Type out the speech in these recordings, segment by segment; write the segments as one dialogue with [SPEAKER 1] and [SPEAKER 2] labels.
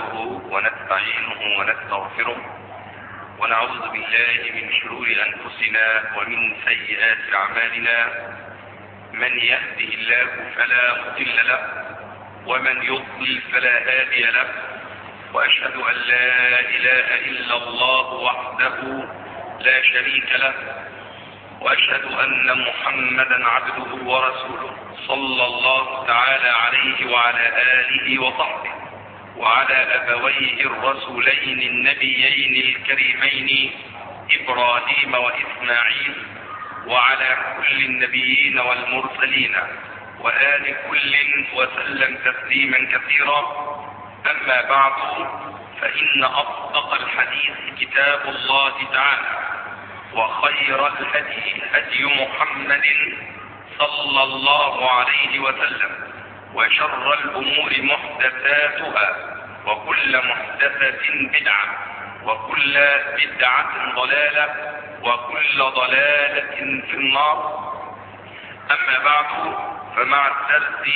[SPEAKER 1] نحمده ونستعينه ونستغفره ونعوذ بالله من شرور أنفسنا ومن سيئات أعمالنا. من يهده الله فلا مضل له ومن يضلل فلا هادي له، وأشهد أن لا إله إلا الله وحده لا شريك له، وأشهد أن محمدا عبده ورسوله صلى الله تعالى عليه وعلى آله وصحبه وعلى أبويه الرسولين النبيين الكريمين إبراهيم وإسماعيل وعلى كل النبيين والمرسلين وآل كل وسلم تسليما كثيرا. أما بعد، فإن أصدق الحديث كتاب الله تعالى، وخير الهدي هدي محمد صلى الله عليه وسلم، وشر الأمور محدثاتها، وكل محدثة بدعة، وكل بدعة ضلالة، وكل ضلالة في النار. أما بعد، فمع الدرس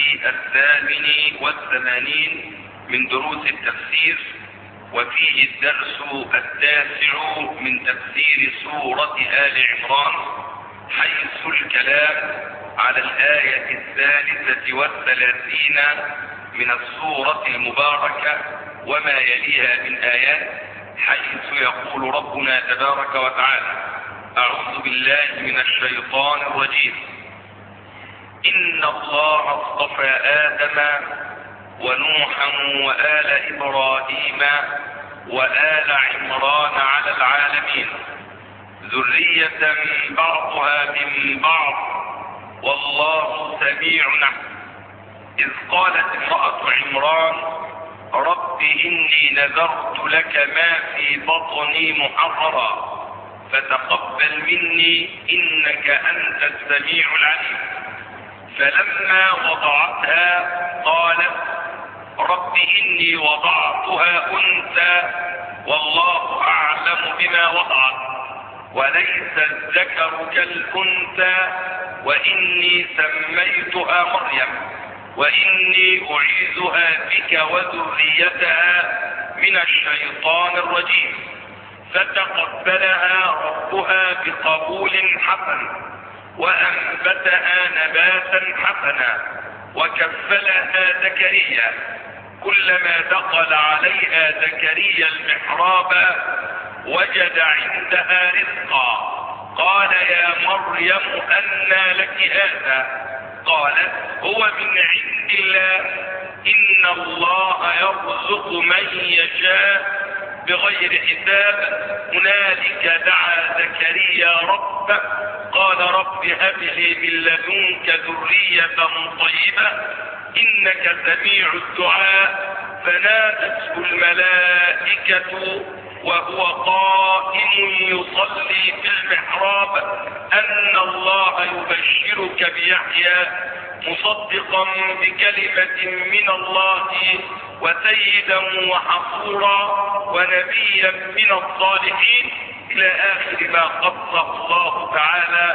[SPEAKER 1] 88 من دروس التفسير، وفيه الدرس 9 من تفسير سورة آل عمران، حيث الكلام على الآية 33 من السورة المباركة وما يليها من آيات، حيث يقول ربنا تبارك وتعالى: أعوذ بالله من الشيطان الرجيم. إن الله اصطفى آدم ونوحا وآل إبراهيم وآل عمران على العالمين، ذرية بعضها من بعض، والله سميع عليم. إذ قالت امرأة عمران: رب إني نذرت لك ما في بطني محررا فتقبل مني إنك أنت السميع العليم. فلما وضعتها قالت: رب إني وضعتها أنثى والله أعلم بما وضعت وليس الذكر كالأنثى وإني سميتها مريم وإني أعيذها بك وذريتها من الشيطان الرجيم. فتقبلها ربها بقبول حسن وأنبتها نباتا حسنا وكفلها زكريا. كلما دخل عليها زكريا المحراب وجد عندها رزقا، قال: يا مريم أنى لك هذا؟ قالت: هو من عند الله، إن الله يرزق من يشاء بغير حساب. هنالك دعا زكريا ربه قال: رب هب لي من لدنك ذرية طيبة إنك سميع الدعاء. فنادته الملائكة وهو قائم يصلي في المحراب أن الله يبشرك بيحيى مصدقا بكلمة من الله وسيدا وحصورا ونبيا من الصالحين، إلى آخر ما قصه الله تعالى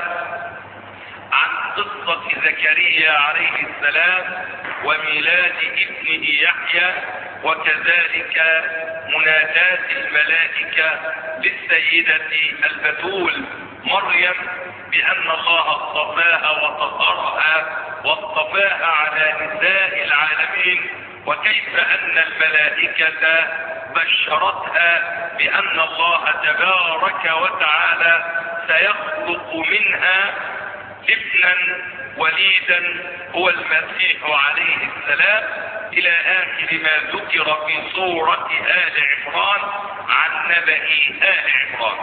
[SPEAKER 1] عن قصة زكريا عليه السلام وميلاد ابنه يحيى، وكذلك منادات الملائكة للسيدة البتول مريم بأن الله اصطفاها وطهرها واصطفاها على نساء العالمين، وكيف أن الملائكة بشرتها بأن الله تبارك وتعالى سيخلق منها ابنا وليدا هو المسيح عليه السلام، إلى آخر ما ذكر في سورة آل عمران عن نبأ آل عمران.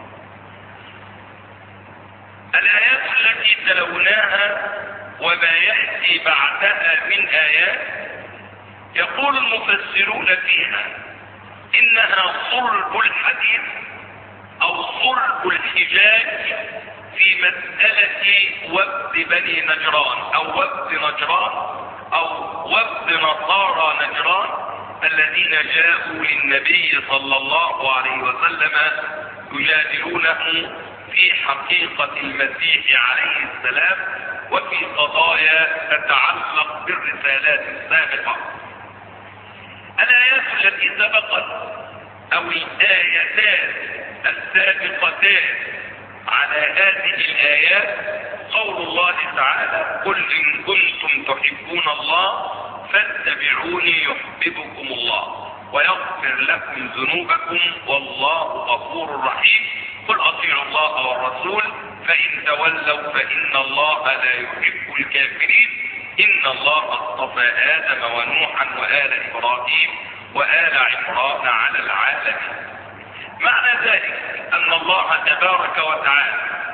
[SPEAKER 1] الآيات التي تلوناها وما يأتي بعدها من آيات، يقول المفسرون فيها إنها صلب الحديث أو صلب الحجاج في مسألة وفد بني نجران أو وفد نجران أو وفد نصارى نجران الذين جاءوا للنبي صلى الله عليه وسلم يجادلونه في حقيقة المسيح عليه السلام وفي قضايا تتعلق بالرسالات السابقة. الآيات الآيات التي سبقت أو الآيتان السابقتان على هذه الآيات قول الله تعالى: قل إن كنتم تحبون الله فاتبعوني يحببكم الله ويغفر لكم ذنوبكم والله غفور رحيم. قل أطيعوا الله والرسول فإن تولوا فإن الله لا يحب الكافرين. إن الله اصطفى آدم ونوحا وآل إبراهيم وآل عمران على العالمين. معنى ذلك أن الله تبارك وتعالى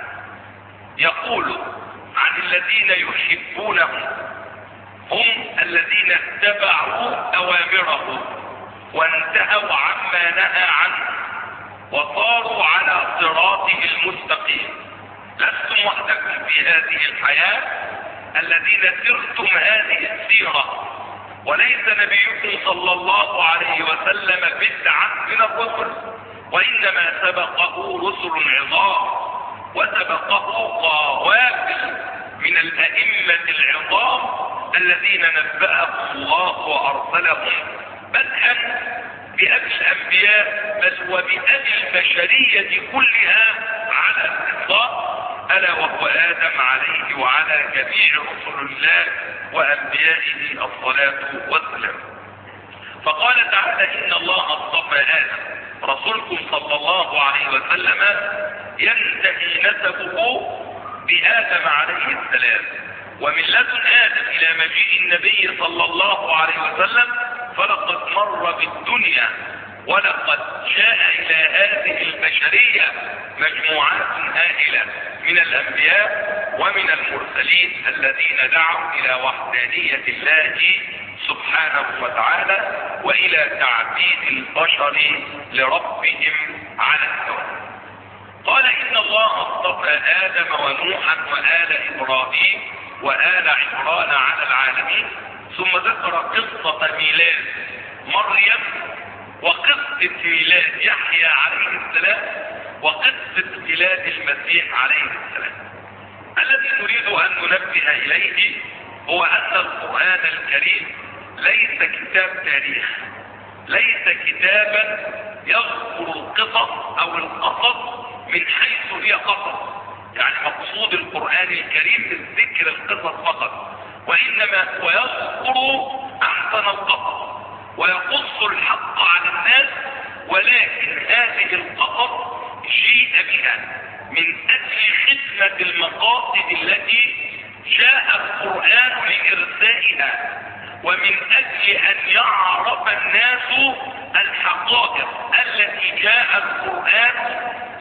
[SPEAKER 1] يقول عن الذين يحبونه هم الذين اتبعوا أوامره وانتهوا عما نهى عنه وصاروا على صراطه المستقيم. لستم وحدكم في هذه الحياة الذين سرتم هذه السيرة، وليس نبيكم صلى الله عليه وسلم بدعا من الرسل، وإنما سبقه رسل عظام وسبقه قوافل من الأئمة العظام الذين نبأهم الله وأرسلهم بدءا بأبي الأنبياء بل وبأبي البشرية كلها على الإطلاق، ألا وهو آدم عليه وعلى جميع رسل الله وأنبيائه الصلاة والسلام. فقال تعالى: إن الله اصطفى آدم. رسولكم صلى الله عليه وسلم ينتهي نسبه بآدم عليه السلام، ومن لدن آدم إلى مجيء النبي صلى الله عليه وسلم فلقد مر بالدنيا ولقد جاء إلى هذه البشرية مجموعات هائلة من الأنبياء ومن المرسلين الذين دعوا إلى وحدانية الله سبحانه وتعالى وإلى تعبيد البشر لربهم على التوحيد. قال: إن الله اصطفى آدم ونوحا وآل إبراهيم وآل عمران على العالمين. ثم ذكر قصة ميلاد مريم وقصة ميلاد يحيى عليه السلام وقصة ميلاد المسيح عليه السلام. الذي نريد أن ننبه إليه هو أن القرآن الكريم ليس كتاب تاريخ، ليس كتابا يذكر القصص أو القصص من حيث هي قصص، يعني مقصود القرآن الكريم من ذكر القصص فقط، وإنما هو يذكر أحسن القصص ويقص الحق على الناس. ولكن هذه القصص جيء بها من أجل خدمة المقاصد التي جاء القرآن لإرسائها، ومن أجل أن يعرف الناس الحقائق التي جاء القرآن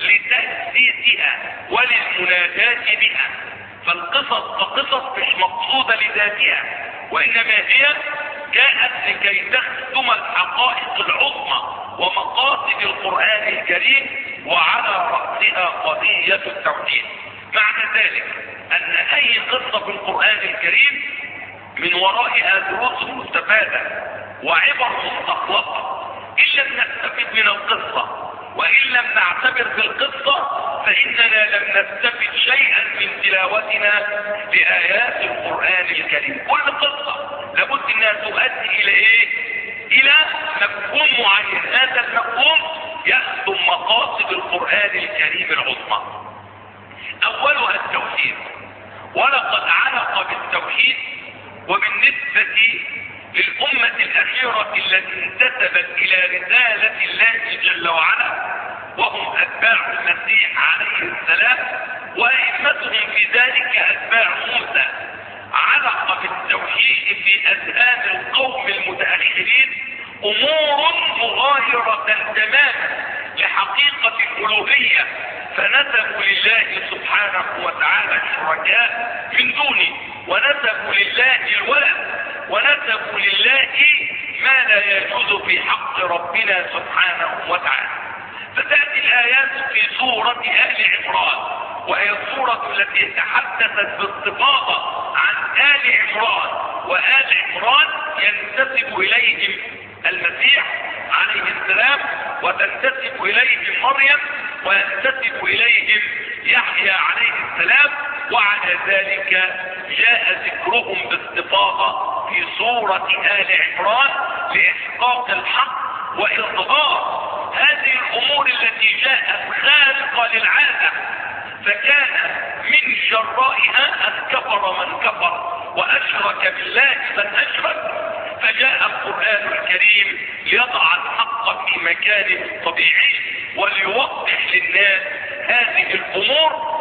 [SPEAKER 1] لتأسيسها وللمناجاة بها. فالقصص كقصص مش مقصودة لذاتها، وإنما هي جاءت لكي تخدم الحقائق العظمى ومقاصد القرآن الكريم، وعلى رأسها قضية التوحيد. معنى ذلك أن أي قصة في القرآن الكريم من ورائها دروس مستفادة وعبر مستخلصة. إن لم نستفد من القصة وإن لم نعتبر بالقصة فإننا لم نستفد شيئا من تلاوتنا لآيات القرآن الكريم. كل قصة لابد أنها تؤدي إلى إيه؟ إلى مفهوم معين. هذا المفهوم يخدم مقاصد القرآن الكريم العظمى. أولها التوحيد، ولقد علق بالتوحيد. وبالنسبة للأمة الأخيرة التي انتسبت إلى رسالة الله جل وعلا وهم أتباع المسيح عليه السلام وأئمتهم في ذلك أتباع موسى، علق بالتوحيد في أذهان القوم المتأخرين أمور مغايرة تماما لحقيقة الألوهية، فنسبوا لله سبحانه وتعالى الشركاء من دونه، ونسبوا لله الولد، ونسبوا لله ما لا يجوز في حق ربنا سبحانه وتعالى. فتأتي الآيات في سورة آل عمران، وهي السورة التي تحدثت باستفاضة عن آل عمران، وآل عمران ينتسب إليهم المسيح عليه السلام، وتنتسب إليهم مريم، وينتسب إليهم يحيى عليه السلام. وعلى ذلك جاء ذكرهم باستفاضة في سورة آل عمران لإحقاق الحق وإظهار هذه الأمور التي جاءت خارقة للعادة، فكان من جرائها أن كفر من كفر وأشرك بالله من أشرك، فجاء القرآن الكريم ليضع الحق في مكانه الطبيعي وليوضح للناس هذه الأمور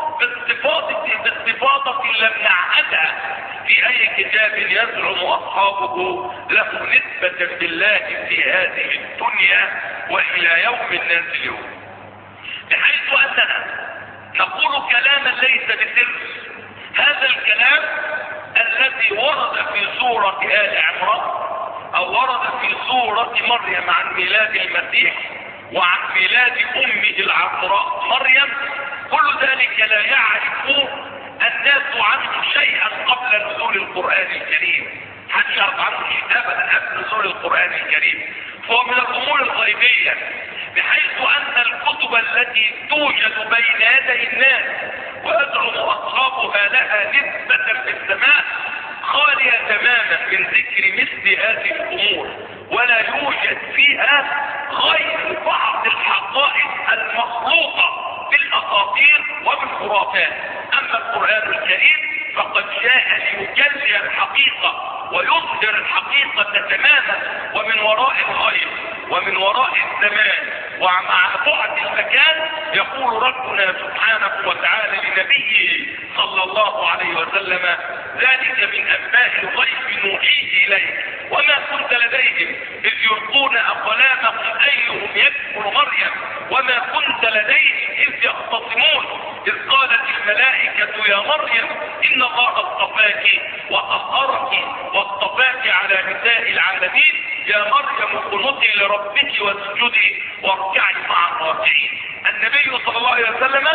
[SPEAKER 1] باستفاضة لم نعهدها في أي كتاب يزعم أصحابه له نسبة بالله في هذه الدنيا وإلى يوم الناس اليوم، بحيث أننا نقول كلاما ليس بسر. هذا الكلام الذي ورد في سورة آل عمران أو ورد في سورة مريم عن ميلاد المسيح وعن ميلاد أمه العذراء مريم، كل ذلك لا يعرف الناس عنه شيئا قبل نزول القرآن الكريم، حتى يعرف عنه شيء أبدا قبل نزول القرآن الكريم، فهو من الأمور الغيبية، بحيث أن الكتب التي توجد بين يدي الناس ويزعم أصحابها لها نسبة في السماء خالية تماما من ذكر مثل هذه الأمور، ولا يوجد فيها غير بعض الحقائق المخلوقة بالأساطير وبالخرافات. أما القرآن الكريم فقد جاء ليجلي الحقيقة ويظهر الحقيقة تماما ومن وراء الغيب ومن وراء الزمان ومع بعد المكان. يقول ربنا سبحانه وتعالى لنبيه صلى الله عليه وسلم: ذلك من أنباء الغيب نوحيه إليك وما كنت لديهم إذ يلقون أقلامهم أيهم يكفر مريم وما كنت لديهم إذ يختصمون إذ قالت الملائكة يا مريم إن الله اصطفاك وطهرك واصطفاك على نساء العالمين يا مريم اقنتي لربك واسجدي واركعي مع الراكعين. النبي صلى الله عليه وسلم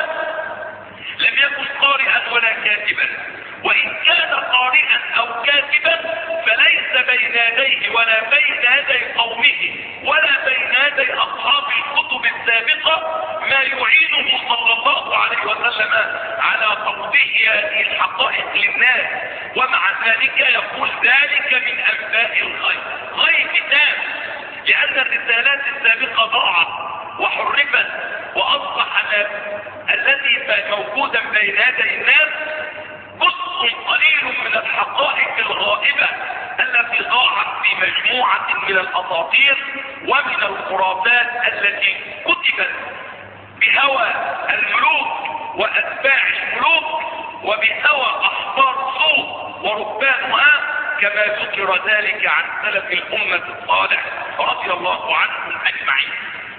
[SPEAKER 1] لم يكن قارئا ولا كاتبا، وإن كان قارئا أو كاتبا فليس بين يديه ولا بين يدي قومه ولا بين يدي أصحاب الكتب السابقة ما يعينه صلى الله عليه وسلم على توضيح هذه الحقائق للناس، ومع ذلك يقول ذلك من أنباء الغيب، غيب تام، لأن الرسالات السابقة ضاعت وحرفت وأصبح الذي موجودا بين يدي الناس جزء قليل من الحقائق الغائبة التي ضاعت في مجموعة من الأساطير ومن الخرافات التي كتبت بهوى الملوك وأتباع الملوك وبهوى أحبار سوء ورهبانها، كما ذكر ذلك عن سلف الأمة الصالح رضي الله عنهم أجمعين.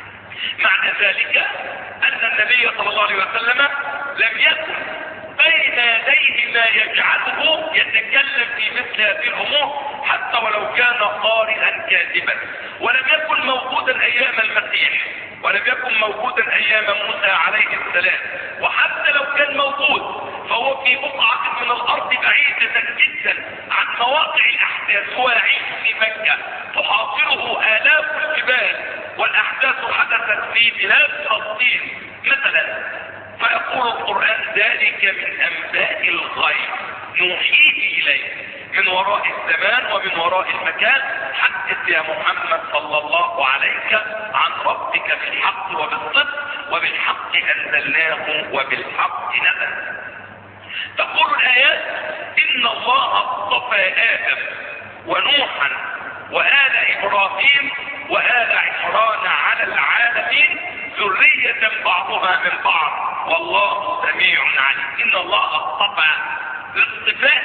[SPEAKER 1] معنى ذلك أن النبي صلى الله عليه وسلم لم يكن بين يديه ما يجعله يتكلم في مثل هذه الأمور حتى ولو كان قارئا كاتبا، ولم يكن موجودا أيام المسيح ولم يكن موجودا أيام موسى عليه السلام، وحتى لو كان موجود فهو في بقعة من الأرض بعيدة جدا عن مواقع الأحداث. هو يعيش في مكة تحاصره آلاف الجبال والأحداث حدثت في بلاد فلسطين مثلا، فيقول القرآن ذلك من أنباء الغيب نوحيه إليك من وراء الزمان ومن وراء المكان. حدث يا محمد صلى الله عليك عن ربك بالحق وبالصدق وبالحق أنزلناه وبالحق نزل. تقول الآيات: إن الله اصطفى آدم ونوحا وآل إبراهيم وآل عمران على العالمين ذرية بعضها من بعض والله سميع عليم. إن الله اصطفى، الاصطفاء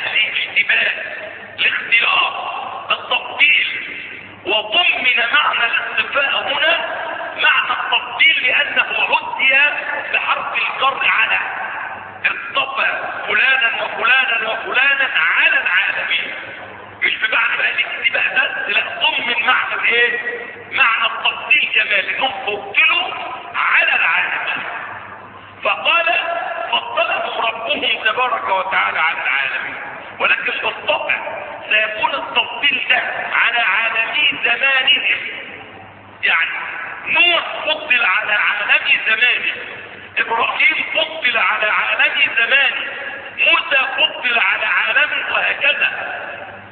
[SPEAKER 1] الاختيار التفضيل، وضمن معنى الاصطفاء هنا معنى التفضيل لأنه عدي بحرف الجر على، اصطفى فلانا وفلانا وفلانا على العالمين، مش بمعنى بقى الاكتباء بس، لا ضمن معنى الايه؟ معنى التفضيل كمان، انهم فضلوا على العالمين. فقال فضلهم ربهم تبارك وتعالى على العالمين، ولكن بالطبع سيكون التفضيل ده على عالمي زمانهم، يعني نوح فضل على عالمي زمانه، ابراهيم فضل على عالمي زمانه، موسى فضل على عالمه، وهكذا.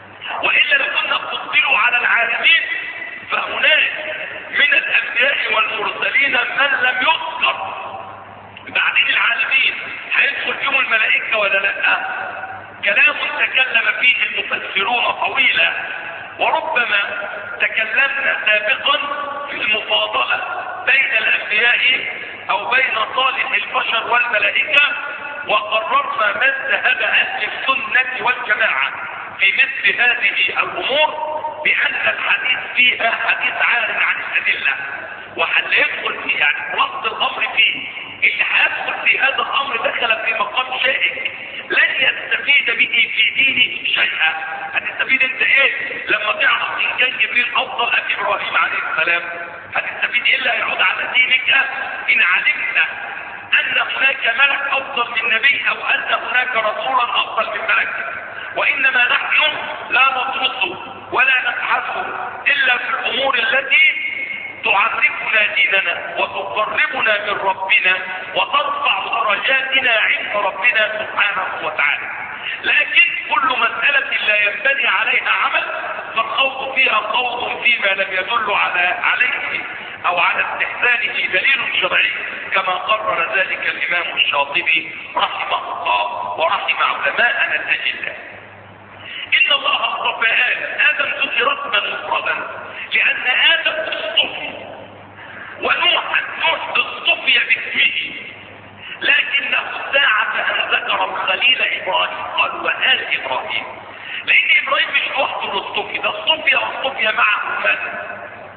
[SPEAKER 1] وإلا لو كنا بنطلع على العالمين فهناك من الأنبياء والمرسلين من لم يذكر. بعدين العالمين هيدخل فيهم الملائكة ولا لا؟ كلام تكلم فيه المفسرون طويلا، وربما تكلمنا سابقا في المفاضلة بين الأنبياء أو بين صالح البشر والملائكة، وقررنا مذهب أهل السنة والجماعة في مثل هذه الأمور بأن الحديث فيها حديث عار عن الأدلة، وحل يدخل فيه يعني ربط الأمر فيه. اللي هيدخل في هذا الأمر دخل في مقام شائك لن يستفيد به في دينه شيئا. هتستفيد انت ايه لما تعرف ان كان جبريل افضل ام ابراهيم عليه السلام؟ هتستفيد الا يعود على دينك ان علمت ان هناك ملك افضل من نبي او ان هناك رسولا افضل من ملك. وانما نحن لا ندرسه ولا نبحثه الا في الامور التي تعرفنا ديننا وتقربنا من ربنا وترفع درجاتنا عند ربنا سبحانه وتعالى. لكن كل مسألة لا ينبني عليها عمل فالخوض فيها خوض فيما لم يدل عليه او على استحسانه دليل شرعي، كما قرر ذلك الامام الشاطبي رحمه الله ورحم علماءنا الاجلاء. ان الله اصطفى ادم ذكر اسما مفردا لان ادم اصطفي، ونوح اصطفي باسمه، لكنه ساعة ان ذكر الخليل ابراهيم قال وآل ابراهيم، لان ابراهيم مش لوحده الاصطفي، ده اصطفي واصطفي معه من؟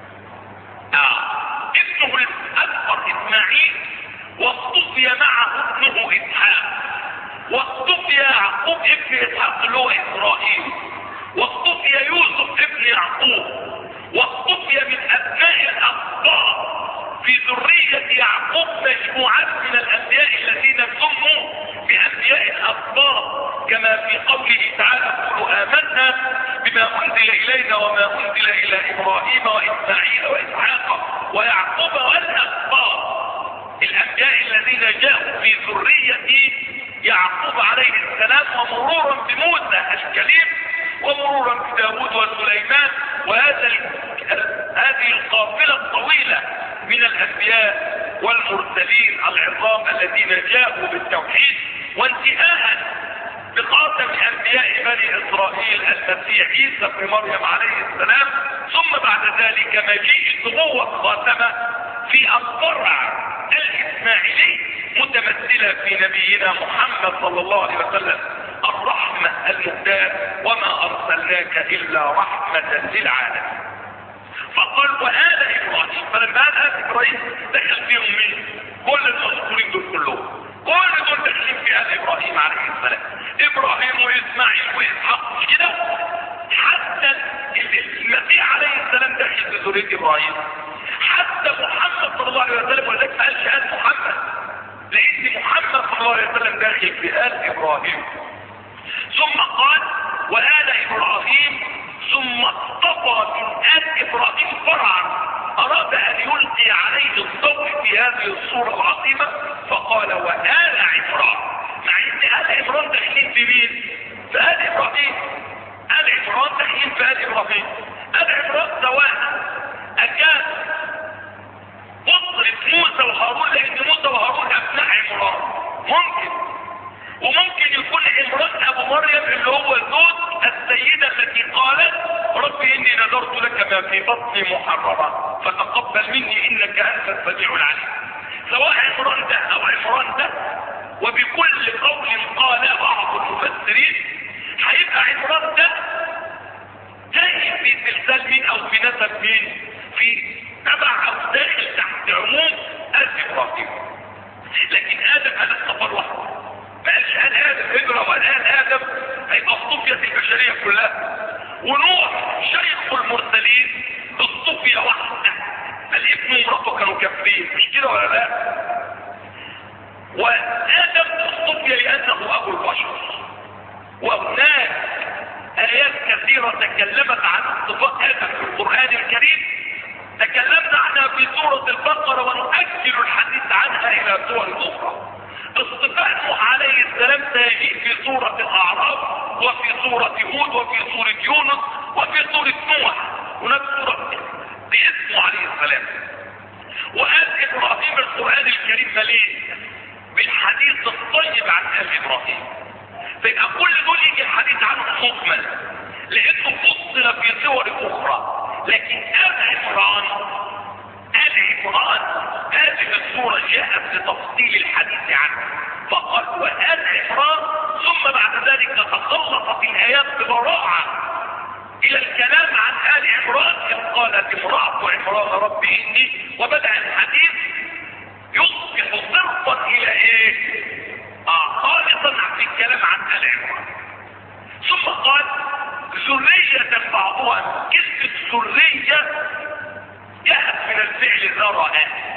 [SPEAKER 1] ابنه الاكبر اسماعيل، واصطفي معه ابنه اسحاق، واصطفي يعقوب ابن اسحاق اللي هو اسرائيل، واصطفي يوسف ابن يعقوب، واصطفي من ابناء الاقطار في ذرية يعقوب مجموعات من الانبياء الذين سموا بانبياء الاقطار، كما في قوله تعالى قولوا امنا بما انزل الينا وما انزل الى ابراهيم واسماعيل واسحاق ويعقوب والاقطار، الانبياء الذين جاءوا في ذرية يعقوب عليه السلام، ومرورا بموسى الكليم، ومرورا بداود وسليمان، هذه القافلة الطويلة من الانبياء والمرسلين العظام الذين جاءوا بالتوحيد، وانتهاء بخاتم انبياء بني اسرائيل المسيح عيسى بن مريم عليه السلام، ثم بعد ذلك مجيء النبوة خاتمة في الفرع الاسماعيلي متمثلة في نبينا محمد صلى الله عليه وسلم الرحمة المهداة، وما ارسلناك الا رحمة للعالمين. فقال وآل ابراهيم، فلما آل ابراهيم دخل فيهم مين؟ كل المذكورين دول كلهم، كل دول داخلين في آل ابراهيم عليه السلام، ابراهيم واسماعيل واسحاق كده، حتى المسيح عليه السلام داخل في ذرية ابراهيم، حتى محمد صلى الله عليه وسلم، ولذلك ما قالش آل محمد لان محمد صلى الله عليه وسلم داخل في آل ابراهيم. ثم قال وآل ابراهيم، ثم اصطفى من آل ابراهيم فرعا اراد ان يلقي عليه الضوء في هذه الصورة العظيمة، فقال وآل عمران، مع ان آل عمران داخلين في مين؟ في آل ابراهيم. آل عمران داخلين في آل ابراهيم. آل عمران سواء اكان أسرة موسى وهارون، لان موسى وهارون ابناء عمران، وممكن يكون عمران ابو مريم اللي هو زوج السيدة التي قالت ربي اني نذرت لك ما في بطني محررا فتقبل مني انك انت السميع العليم. سواء عمران ده او عمران ده، وبكل قول قال بعض المفسرين هيبقى عمران ده جاي في سلسال مين او في نسب مين؟ في تبع او داخل تحت عموم آل ابراهيم. لكن ادم هذا السفر وحده، ما قالش قال ادم هجرة وقال ادم هيبقى اصطفية البشرية كلها. ونوح شيخ المرسلين اصطفية واحدة، الابن ومراته كانوا كافرين، مش كده ولا لا؟ وادم اصطفي لانه ابو البشر. وهناك ايات كثيرة تكلمت عن اصطفاء ادم في القرآن الكريم، تكلمنا عنها في سورة البقرة ونؤجل الحديث عنها الى سور اخرى. اصطفاء نوح عليه السلام سيجيء في سورة الاعراف وفي سورة هود وفي سورة يونس وفي سورة نوح، هناك سورة باسمه عليه السلام. وقال ابراهيم القرآن الكريم مليء بالحديث الطيب عن ال ابراهيم، فيبقى كل دول يجي الحديث عنه مكمل لانه فصل في صور اخرى. لكن ال عمران هذه السورة جاءت لتفصيل الحديث عنه، فقال وآل عمران، ثم بعد ذلك تسلطت الآيات ببراعة إلى الكلام عن آل عمران. إذ قالت امرأة عمران رب إني، وبدأ الحديث يصبح صرفا إلى إيه؟ خالصا في الكلام عن آل عمران. ثم قال ذرية بعضها، كلمة ذرية جاءت من الفعل ذرأ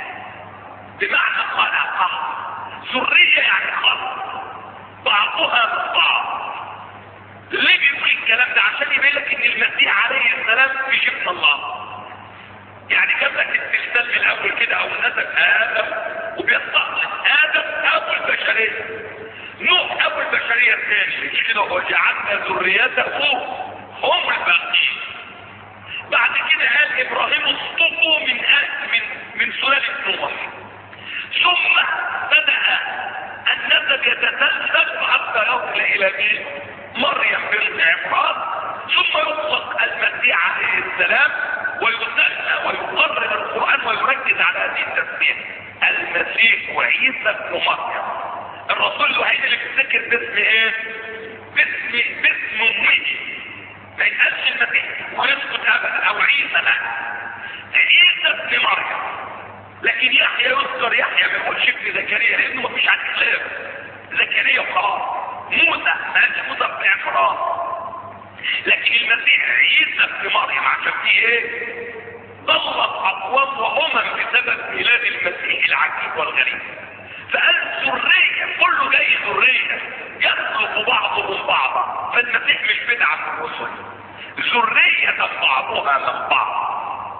[SPEAKER 1] بمعنى خلق، ذرية يعني خلق بعضها من بعض. ليه بيقول الكلام ده؟ عشان يبين لك ان المسيح عليه السلام في جبن الله، يعني جاب لك التلسال من الاول كده او نسب ادم وبيستخلص ادم ابو البشريه، نوح ابو البشريه الثاني، مش كده؟ وجعلنا ذريته هم الباقين. بعد كده قال ابراهيم اصطفوا من سلالة نوح، ثم بدأ النسب يتسلسل حتى يصل الى مين؟ مريم بنت عمران، ثم يطلق المسيح عليه السلام ويسمى ويقرر القرآن ويركز على هذه التسمية المسيح وعيسى ابن مريم. الرسول الوحيد اللي بيتذكر باسم ايه؟ باسم امه، ما يتقالش المسيح ويسكت ابدا، او عيسى، لا، عيسى ابن مريم. لكن يحيى يذكر يحيى، ما يقولش ابن زكريا لانه مفيش عن خلاف، زكريا وخلاص. موسى ما قالش موسى ابن عمران، لكن المسيح عيسى ابن مريم عشان فيه ايه؟ ضلت اقوام وامم بسبب ميلاد المسيح العجيب والغريب. فقال ذريه، كله جاي ذريه يخلق بعضهم بعضا، فالمسيح مش بدعه في الرسل، ذريه بعضها من بعض،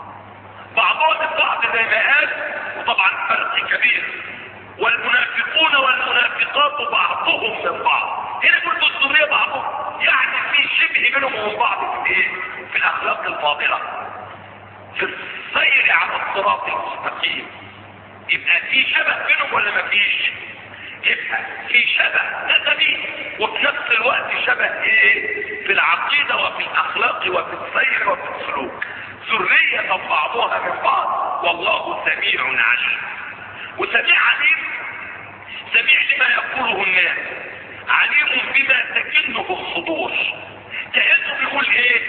[SPEAKER 1] بعضها من بعض زي ما قال. وطبعا فرق كبير، والمنافقون والمنافقات بعضهم من بعض. هنا قلت الذريه بعضهم، يعني في شبه بينهم وبين بعض في ايه؟ في الاخلاق الفاضله، في السير على الصراط المستقيم. يبقى في شبه بينهم ولا ما فيش؟ يبقى في شبه نسبي وفي نفس الوقت شبه ايه؟ في العقيده وفي الاخلاق وفي السير وفي السلوك. ذريه بعضها من بعض، والله سميع عليم. وسميع عليم، سميع لما يقوله الناس، عليم بما تكنه الصدور. كأنه بيقول ايه؟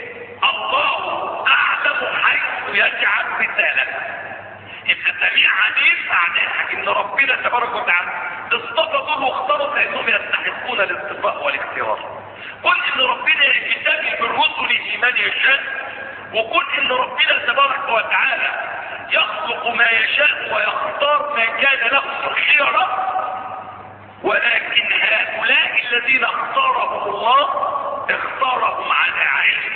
[SPEAKER 1] الله اعلم حيث يجعل رسالته. يبقى سميع عليم معناها ان ربنا تبارك وتعالى اصطفى دول واختاروا لانهم يستحقون الاصطفاء والاختيار. قل ان ربنا يجتبي بالرسل من يشاء، وقل ان ربنا تبارك وتعالى يخلق ما يشاء ويختار ما كان له الخيرة. ولكن هؤلاء الذين اختارهم الله اختارهم على علم،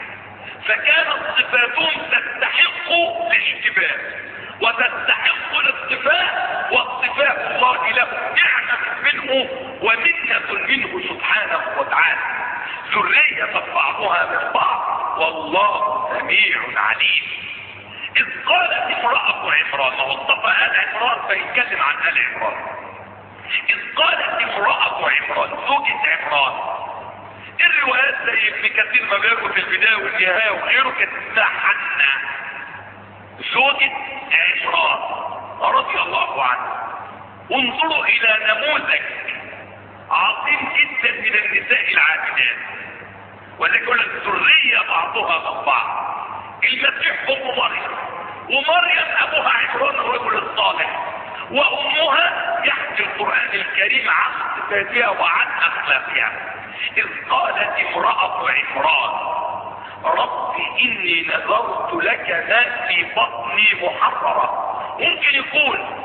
[SPEAKER 1] فكانت صفاتهم تستحق الاشتباه وتستحق الاصطفاء، واصطفاء الله له نعمة منه ومنة منه سبحانه وتعالى. ذرية بعضها من بعض، والله سميع عليم. إذ قالت امرأة عمران، ما هو اصطفى آل عمران فيتكلم عن آل عمران. إذ قالت امرأة عمران، زوجة عمران. الروايات زي ابن كثير ما بيقول في البداية والنهاية وغيره كانت اسمها حنة، زوجة عمران رضي الله عنه. وانظروا إلى نموذج عظيم جدا من النساء العابدات، وذلك يقول الذرية بعضها من بعض. المسيح ام مريم، ومريم ابوها عمران الرجل الصالح، وامها يحكي القرآن الكريم عن صفاتها وعن اخلاقها. اذ قالت امرأة عمران رب اني نذرت لك ما في بطني محررة. ممكن يكون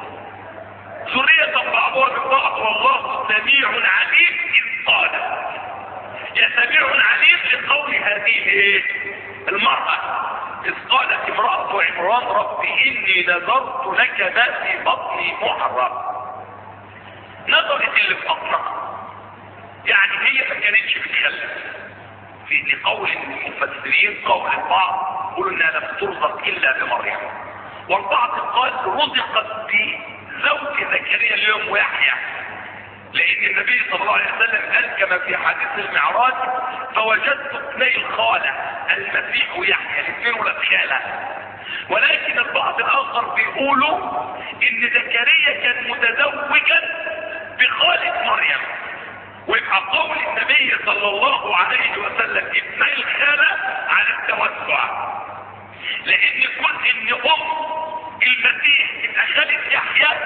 [SPEAKER 1] ذرية بعضها من بعض، والله سميع عليم. اذ قالت، يا سميع عليم لقول هذه المرأة. إذ قالت امرأة عمران رب إني نذرت لك ما في بطني محرم. نظرت اللي في بطنها، يعني هي ما كانتش بتخلف. في قول المفسرين، قول البعض يقولوا انها لم ترزق الا بمريم، والبعض قال رزقت بزوج زكريا اليوم ويحيى، لان النبي صلى الله عليه وسلم قال كما في حديث المعراج: فوجدت ابني الخالة المسيح ويحيى، الاثنين ولاد خالة. ولكن البعض الاخر بيقولوا ان زكريا كان متزوجا بخالة مريم، ويبقى قول النبي صلى الله عليه وسلم ابني الخالة على التوسع، لان كون ان المسيح تبقى خالة يحيى،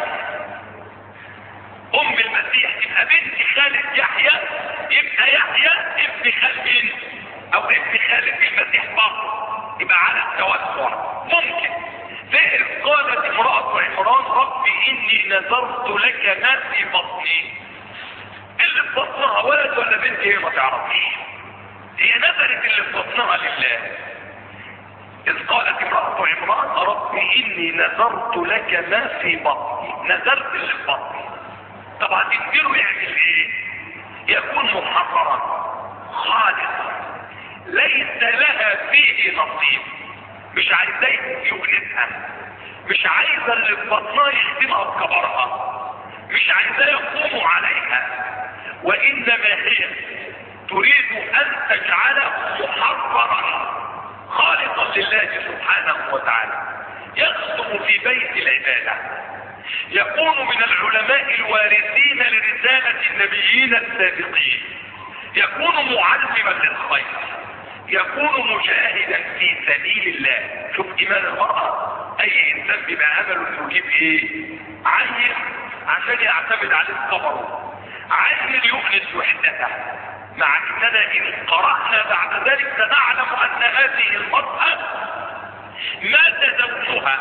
[SPEAKER 1] المسيح تبقى بنت خالة يحيى، يبقى يحيى ابن خال مين؟ او ابن خالة المسيح برضه، يبقى على التوسع ممكن. فإذ قالت امرأة عمران: رب اني نذرت لك ما في بطني. اللي في بطنها ولد ولا بنت هي ما تعرفش، هي نذرت اللي في بطنها لله. إذ قالت امرأة عمران: رب اني نذرت لك ما في بطني، نذرت اللي في بطني. طبعا تديره يعمل ايه؟ يكون محررا خالصا ليس لها فيه نصيب، مش عايزاه يؤنسها، مش عايزه اللي في بطنها يخدمها بكبرها، مش عايزاه يقوم عليها، وانما هي تريد ان تجعله محررا خالصا لله سبحانه وتعالى، يخدم في بيت العباده، يكون من العلماء الوارثين لرسالة النبيين السابقين، يكون معلما للخير، يكون مجاهدا في سبيل الله. شوف ايمان المرأة، اي انسان بيبقى امله انه يجيب ايه؟ عيل عشان يعتمد عليه قبره، عيل يؤنس وحدته. مع اننا ان قرأنا بعد ذلك سنعلم ان هذه المرأة مات زوجها،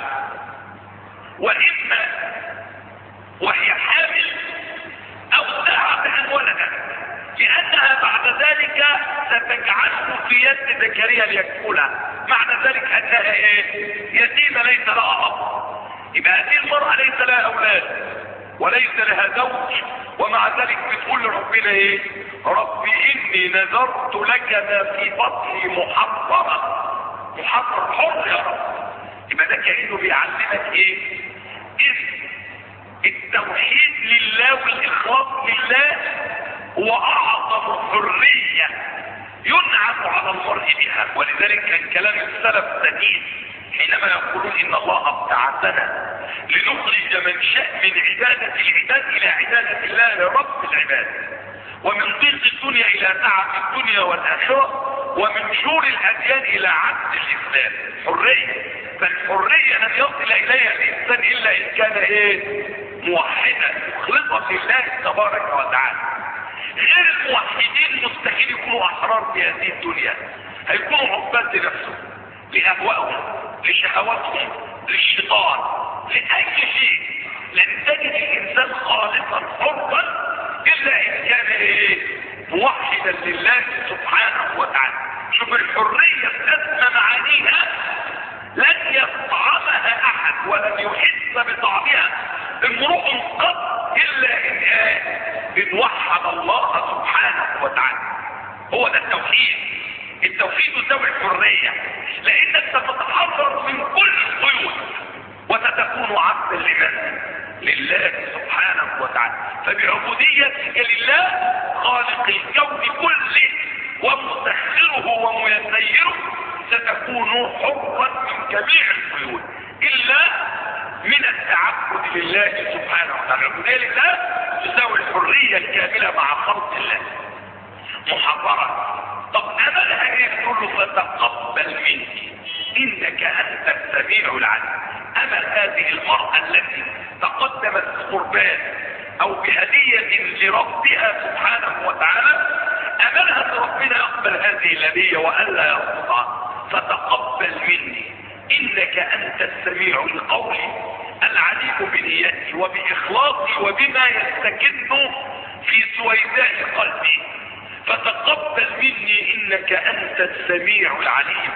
[SPEAKER 1] واما وهي حامل او تعب عن ولدها، لانها بعد ذلك ستجعله في يد زكريا ليكفلها، معنى ذلك انها ايه؟ يتيمه ليس لها اب. يبقى هذه المرأة ليس لها اولاد وليس لها زوج، ومع ذلك بتقول لربنا ايه؟ رب اني نذرت لك ما في بطني محررا، محرر حر يا رب. يبقى ده كأنه بيعلمك ايه؟ التوحيد لله والاخلاص لله هو اعظم حرية ينعم على المرء بها. ولذلك كان كلام السلف سديد حينما يقولون ان الله ابتعثنا لنخرج من شاء من عبادة العباد الى عبادة الله لرب العباد، ومن ضيق الدنيا الى تعب الدنيا والاخرة، ومن شور الاديان الى عبد الاسلام. حرية، فالحرية لن يصل اليها الانسان الا ان كان ايه؟ موحدا مخلصا لله تبارك وتعالى. غير الموحدين مستحيل يكونوا احرار في هذه الدنيا، هيكونوا عباد لنفسهم، لاهوائهم، لشهواتهم، للشيطان، لاي شيء. لن تجد الانسان خالصا حرا الا ان كان ايه؟ موحدا لله سبحانه وتعالى. شوف الحرية بأسمى معانيها لن يطعمها احد ولن يحس بطعمها امرؤ قط الا ان وحد الله سبحانه وتعالى. هو ده التوحيد. التوحيد ذوي الحرية، لانك ستتحرر من كل القيود وستكون عبدا لمن؟ لله سبحانه وتعالى. فبعبوديتك لله خالق الكون كله ومسخره وميسره ستكون حرا من جميع القيود الا من التعبد لله سبحانه وتعالى. وذلك تساوي الحرية الكاملة مع خلق الله محررة. طب املها ايه؟ تقول له فتقبل مني انك انت السميع العليم. امل هذه المرأة التي تقدمت بقربان او بهدية لربها سبحانه وتعالى، املها ان ربنا يقبل هذه الهدية والا يرفضها. فتقبل مني انك انت السميع لقولي العليم بنيتي وباخلاصي وبما يستكن في سويداء قلبي. فتقبل مني انك انت السميع العليم.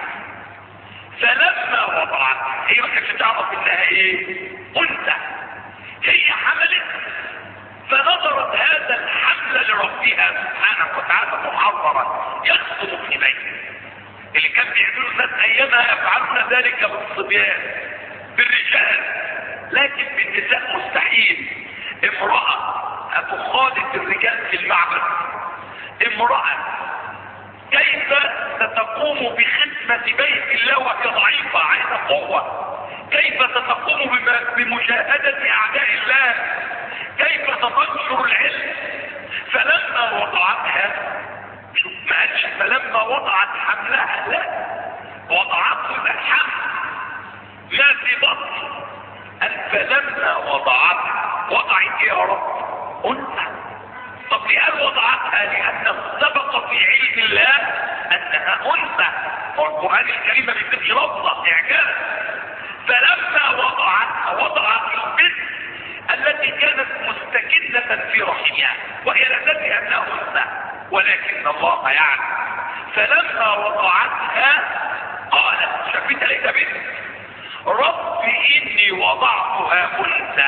[SPEAKER 1] فلما وضعت، هي ما كانتش تعرف انها ايه؟ انثى. هي حملت فنظرت هذا الحمل لربها سبحانه وتعالى محررا يخطب في بيته. اللي كان بيعملوا الناس ايامها يفعلون ذلك بالصبيان بالرجال، لكن بالنساء مستحيل. امرأة تخالط الرجال في المعبد، امرأة كيف ستقوم بخدمة بيت الله وهي ضعيفة عايزة قوة؟ كيف ستقوم بمجاهدة اعداء الله؟ كيف ستنشر العلم؟ فلما وضعتها، شوف ما قالش فلما وضعت حملها، لا، وضعته الحمل ما في بطن. فلما وضعتها، وضعت يا رب انثى. طب ليه قال وضعتها؟ لانه سبق في علم الله انها انثى، والقران الكريم ما بيكتبش لفظه اعجاز. فلما وضعتها، وضعت البنت التي كانت مستكنة في رحمها وهي لا تدري انها انثى، ولكن الله يعلم. فلما وضعتها قالت، شفتها ليس بنت، رب اني وضعتها انثى،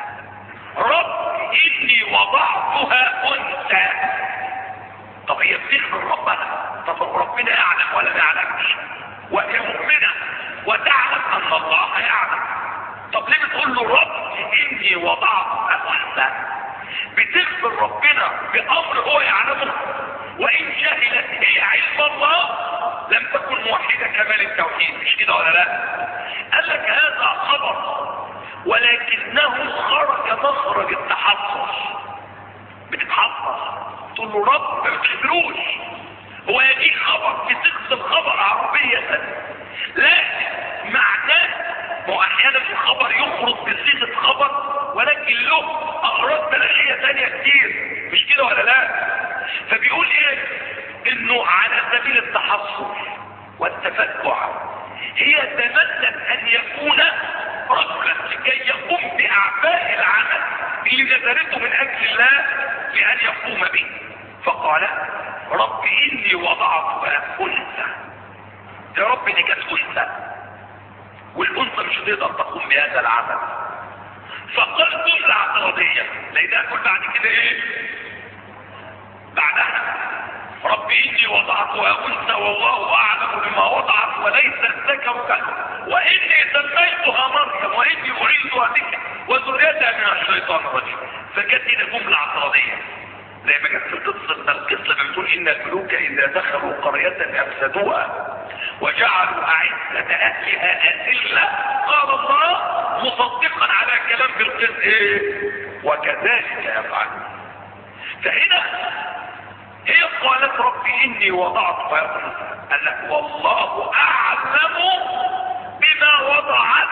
[SPEAKER 1] رب اني وضعتها انثى. طب هي بتخبر ربنا، طب ربنا يعلم ولا ما يعلمش؟ وهي مؤمنة وتعلم ان الله يعلم. طب ليه بتقول له رب اني وضعتها انثى؟ بتخبر ربنا بامر هو يعلمه، وان جهلت هي علم الله لم تكن موحدة كمال التوحيد، مش كده ولا لا؟ قال لك هذا خبر ولكنه خرج مخرج التحفظ. بتتحفظ تقول له رب، ما بتخبروش. هو يجي خبر بصيغه الخبر عربية، لكن معناه واحيانا الخبر يخرج بصيغه خبر ولكن له اغراض بلاغيه ثانيه كتير، مش كده ولا لا؟ فبيقول ايه؟ انه على سبيل التحفظ والتفكع هي تمنت ان يكون رجلا لكي يقوم باعباء العمل اللي نذرته من اجل الله بان يقوم به. فقال رب اني وضعتها انثى. يا رب دي كانت انثى، والانثى مش هتقدر تقوم بهذا العمل. فقال جمله اعتراضيه لانها كل بعد كده ايه؟ بعدها رب اني وضعتها انثى والله اعلم بما وضعت وليس الذكر كالانثى واني سميتها مريم واني اريدها بك وذريتها من الشيطان الرجيم. فكانت هنا جمله اعتراضيه زي ما كانت في قصه بلقيس لما بتقول ان الملوك اذا دخلوا قريه افسدوها وجعلوا اعزه اهلها اذله. قال الله مصدقا على كلام بلقيس ايه؟ وكذلك يفعلون. فهنا هي قالت رب اني وضعتها انثى، قال لك والله اعلم بما وضعت.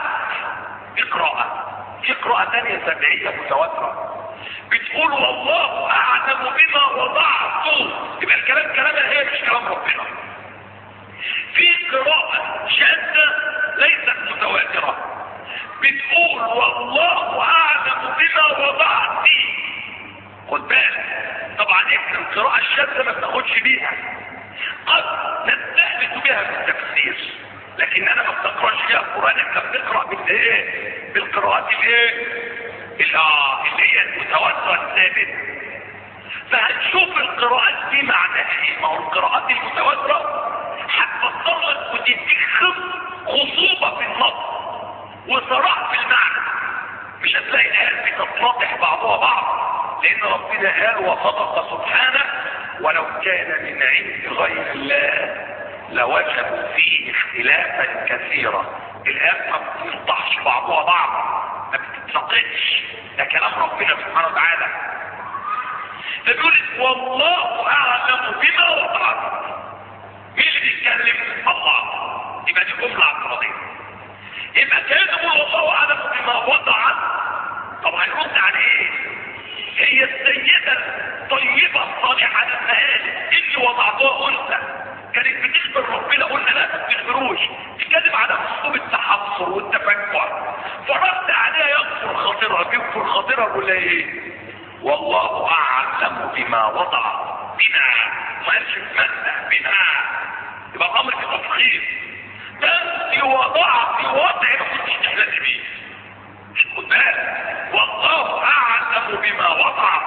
[SPEAKER 1] في قراءة ثانية سبعية متواترة بتقول والله اعلم بما وضعت، يبقى الكلام كلامها هي مش كلام ربنا. في قراءة شاذة ليست متواترة بتقول والله اعلم بما وضعت. خد بالك طبعا احنا القراءة الشاذة ما بناخدش بيها، قد نستهلك بها في التفسير، لكن انا ما بتقراش فيها القرآن، احنا بنقرأ بالايه؟ بالقراءات الايه؟ اللي هي المتواترة الثابت. فهنشوف القراءات دي معناها ايه. ما هو القراءات المتواترة هتفسر لك وتديك خصوبة في النص وصراحة في المعنى، مش هتلاقي الآيات بتتناطح بعضها بعض، لان ربنا قال وصدق سبحانه ولو كان من عند غير الله لوجدوا فيه اختلافا كثيرا. الآيات ما بتنطحش بعضها بعض، ما بتتناقضش، ده كلام ربنا سبحانه وتعالى. فبيقول والله اعلم بما وضعت. مين اللي بيتكلم؟ الله. يبقى دي جمله اعتراضيه. يبقى كان يقول والله اعلم بما وضعت. طب هيرد عن ايه؟ هي السيده الطيبه الصالحه لما قالت اني وضعتها انثى كانت بتخبر ربنا، قلنا لا ما بتخبروش، تتكلم على اسلوب التحصر والتفكر. فرد عليها يغفر خاطرها، بيغفر خاطرها ولا ايه؟ والله اعلم بما وضع. بما ما قالش بمنع، بما يبقى الامر في تفخيم. بس وضع في وضع ما كنتش تحلم بيه. خد بالك والله اعلم بما وضع.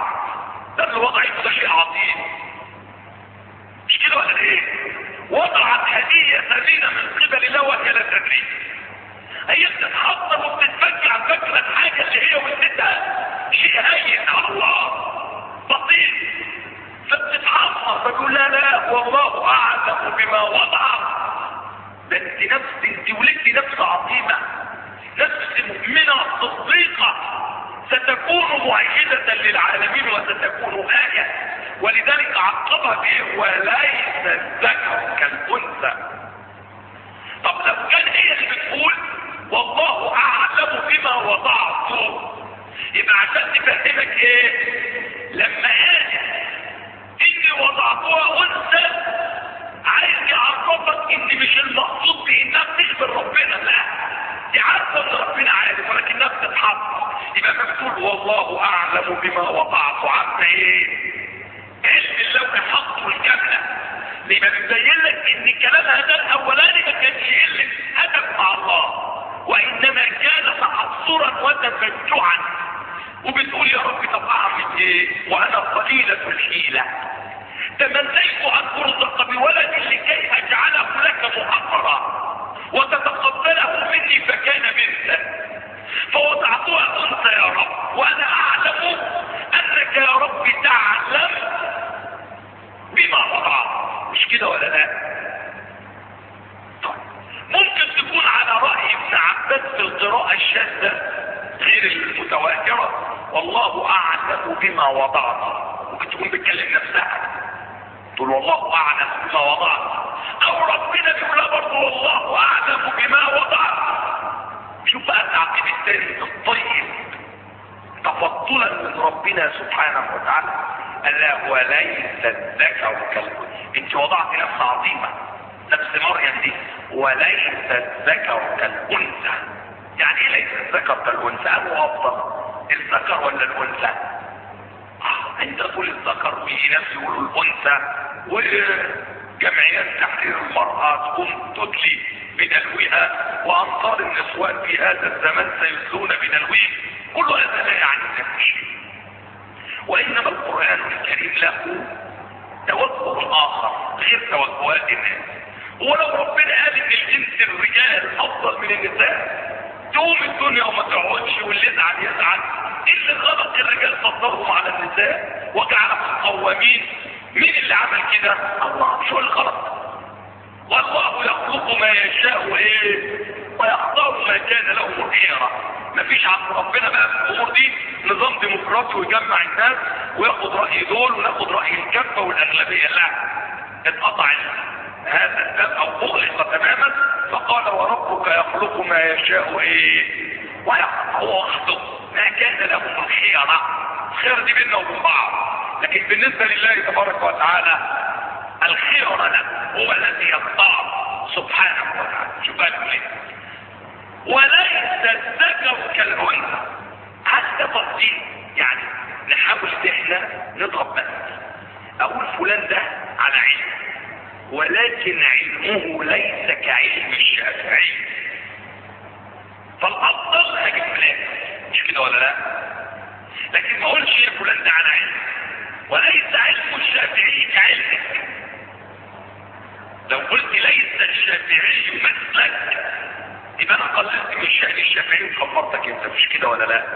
[SPEAKER 1] ستكون مؤيدة للعالمين وستكون آية. ولذلك عقبها بايه؟ وليس الذكر كالأنثى. طب لو كان هي اللي بتقول والله اعلم بما وضعته، يبقى عشان تفهمك ايه؟ لما قالت اني وضعتها انثى عايز يعرفك ان مش المقصود بانها بتخبر ربنا، لا، دي عارفه ان ربنا عارف ولكنها بتتحقق. يبقى ما بتقول والله اعلم بما وضعته، عارفه ايه؟ علم اللوح حقه الكامله. يبقى بتبين لك ان كلامها ده الاولاني ما كانش قله ادب مع الله، وانما كان تعثرا وتفجعا. وبتقول يا رب طب اعمل ايه وانا قليله الحيله؟ تمنيت ان ارزق بولد لكي اجعله لك مؤخرا وتتقبله مني فكان بنتا، فوضعتها انثى يا رب وانا اعلم انك يا رب تعلم بما وضعت. مش كده ولا لا؟ طيب ممكن تكون على رأي ابن عباس في القراءة الشاذة غير المتواترة والله اعلم بما وضعت، ممكن تكون بتكلم نفسها تقول والله اعلم بما وضعت، او ربنا بيقول برضه والله اعلم بما وضعت. شوف بقى التعقيب الثاني الطيب تفضلا من ربنا سبحانه وتعالى، الا وليس الذكر كالأنثى. انت وضعت نفس عظيمة، نفس مريم دي، وليس الذكر كالأنثى. يعني ايه ليس الذكر كالأنثى؟ هو افضل الذكر ولا الأنثى؟ انت تقول الذكر في نفسه يقولوا الأنثى، وجمعيات تحرير المرأة تقوم تدلي بدلوها، وانصار النسوان في هذا الزمن سيدلون بدلوه. كل هذا لا يعني شيء، وانما القرآن الكريم له توجه اخر غير توجهات الناس. ولو ربنا قال ان الجنس الرجال افضل من النساء تقوم الدنيا وما تقعدش، واللي يزعل يزعل. اللي خلق الرجال فضلهم على النساء وجعلهم قوامين، مين اللي عمل كده؟ الله. مش هو اللي خلق؟ والله يخلق ما يشاء ايه ويختار ما كان له الخيرة. مفيش عند ربنا بقى في الامور دي نظام ديمقراطي ويجمع الناس وياخد رأي دول وناخد رأي الكفة والاغلبية، لا، اتقطع هذا الباب او اغلق تماما. فقال وربك يخلق ما يشاء ايه ويختار، هو وحده ما كان له الخيرة. الخير دي بيننا وبين بعض، لكن بالنسبة لله تبارك وتعالى الخير له، هو الذي يختار سبحانه وتعالى. شوف بقى ليه وليس الذكر كالأنثى. حتى تفصيل يعني نحاول ان احنا نضرب مثل، اقول فلان ده على علم ولكن علمه ليس كعلم الشافعي، فالافضل هجيب فلان. مش كده ولا لا؟ لكن ما اقولش يا فلان ده على علم وليس علم الشافعي كعلمك. لو قلت ليس الشافعي مثلك يبقى انا قللت من شأن الشافعي وكبرتك انت. مش كده ولا لا؟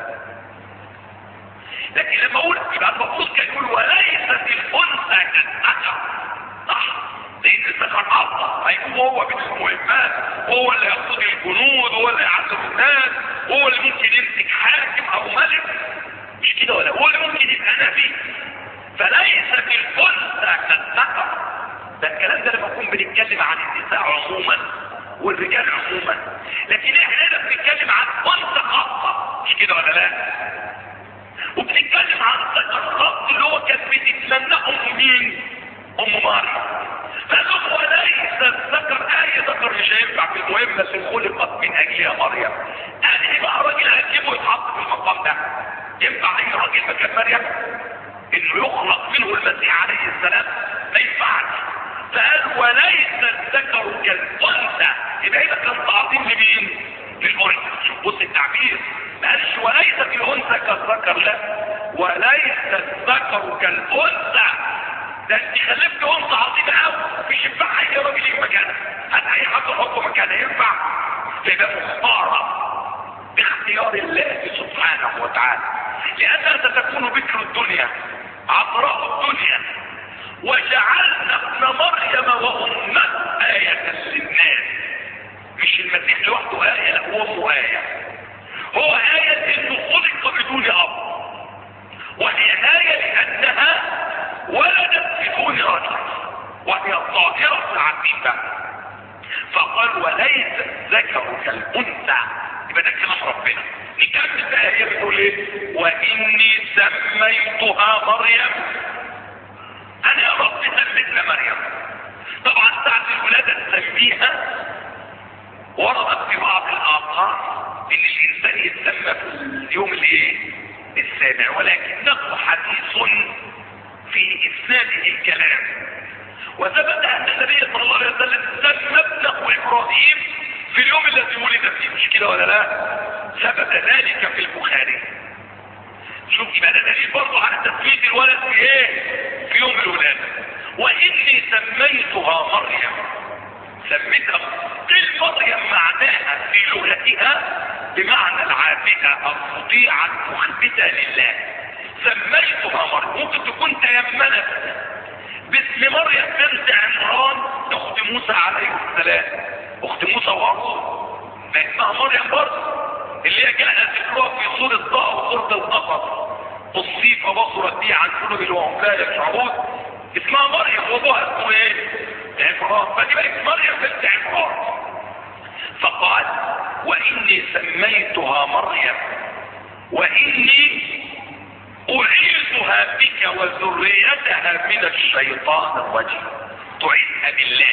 [SPEAKER 1] لكن لما اقول يبقى المفروض كان يقول وليست الانثى كالذكر، صح؟ لان الذكر افضل، هيكون هو بين المهمات، هو اللي يقود الجنود، هو اللي يعذب الناس، هو اللي ممكن يمسك حاكم او ملك. مش كده ولا؟ هو اللي ممكن يبقى نبي. فليست الانثى كالذكر. ده الكلام ده لما نكون بنتكلم عن النساء عموما والرجال عموما، لكن احنا هنا بنتكلم عن انثى خاصه. مش كده ولا لا؟ وبنتكلم عن ذكر خاص اللي هو كانت بتتمنى مين؟ ام مريم. فقال وليس الذكر، اي ذكر مش هينفع في المهمه اللي خلقت من اجلها مريم. يعني بقى راجل هتجيبه يتحط في المقام ده؟ ينفع اي راجل مكان مريم انه يخلق منه المسيح عليه السلام؟ ما ينفعش. فقال وليس الذكر كالانثى. يبقى هنا كان تعظيم لمين؟ للانثى. شوف بص التعبير، ما قالش وليست الانثى كالذكر، لا، وليس الذكر كالانثى. ده انت خلفت انثى عظيمه قوي، مش ينفع اي راجل يجي مكانها. هات اي حد يحطه مكانها ينفع؟ فيبقى مختاره باختيار الله سبحانه وتعالى، لانها ستكون بكر الدنيا عذراء الدنيا. وجعلنا ابن مريم وامه آية للناس. مش المسيح لوحده آية، لا، هو آية. هو آية انه خلق بدون اب، وهي الطاهرة العفيفة. فقال وليس ذكر كالانثى، يبقى ده كلام ربنا. نكمل بقى، هي بتقول ايه؟ واني سميتها مريم، انا يا رب سميتها مريم. طبعا ساعة الولادة تسميها وردت في بعض الاثار ان الانسان يتسمى في اليوم الايه؟ السابع، ولكنه حديث في اسناده الكلام. وثبت ان النبي صلى الله عليه وسلم سمى ابنه ابراهيم في اليوم الذي ولد فيه، مش كده ولا لا؟ ثبت ذلك في البخاري. شوف يبقى ده دليل برضه على تسمية الولد في ايه؟ في يوم الولاده. واني سميتها مريم، سميتها قيل مريم معناها في لغتها بمعنى العابدة المطيعة المخبتة لله. سميتها مريم، ممكن تكون تيمنت باسم مريم بنت عمران اخت موسى عليه السلام، اخت موسى وهارون، ما اسمها مريم برضه اللي هي جاءت ذكرها في سورة طه وسورة القصص. الصيف بصرت بي عن قلوب وهم لا يشعرون، اسمها مريم وابوها اسمه ايه؟ عمران، فدي بقت مريم بنت عمران. فقال واني سميتها مريم واني اعيذها بك وذريتها من الشيطان الرجيم. تعيذها بالله،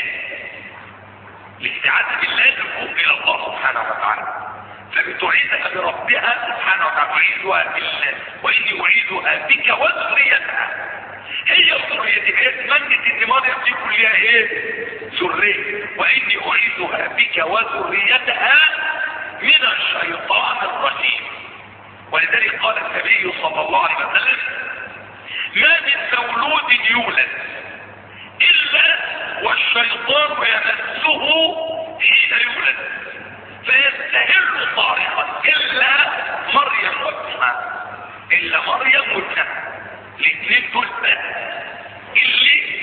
[SPEAKER 1] الاستعاذة بالله تكون الى الله سبحانه وتعالى، فبتعيذها بربها سبحانه وتعالى. اعيذها بالله واني اعيذها بك وذريتها، هي ذريتها. هي تمنت ان مريم دي كلها ايه؟ ذريه. واني اعيذها بك وذريتها من الشيطان الرجيم. ولذلك قال النبي صلى الله عليه وسلم ما من مولود يولد الا والشيطان يمسه حين يولد فيستهل صارخا الا مريم وابنها، الا مريم وابنها، الاثنين دول بس اللي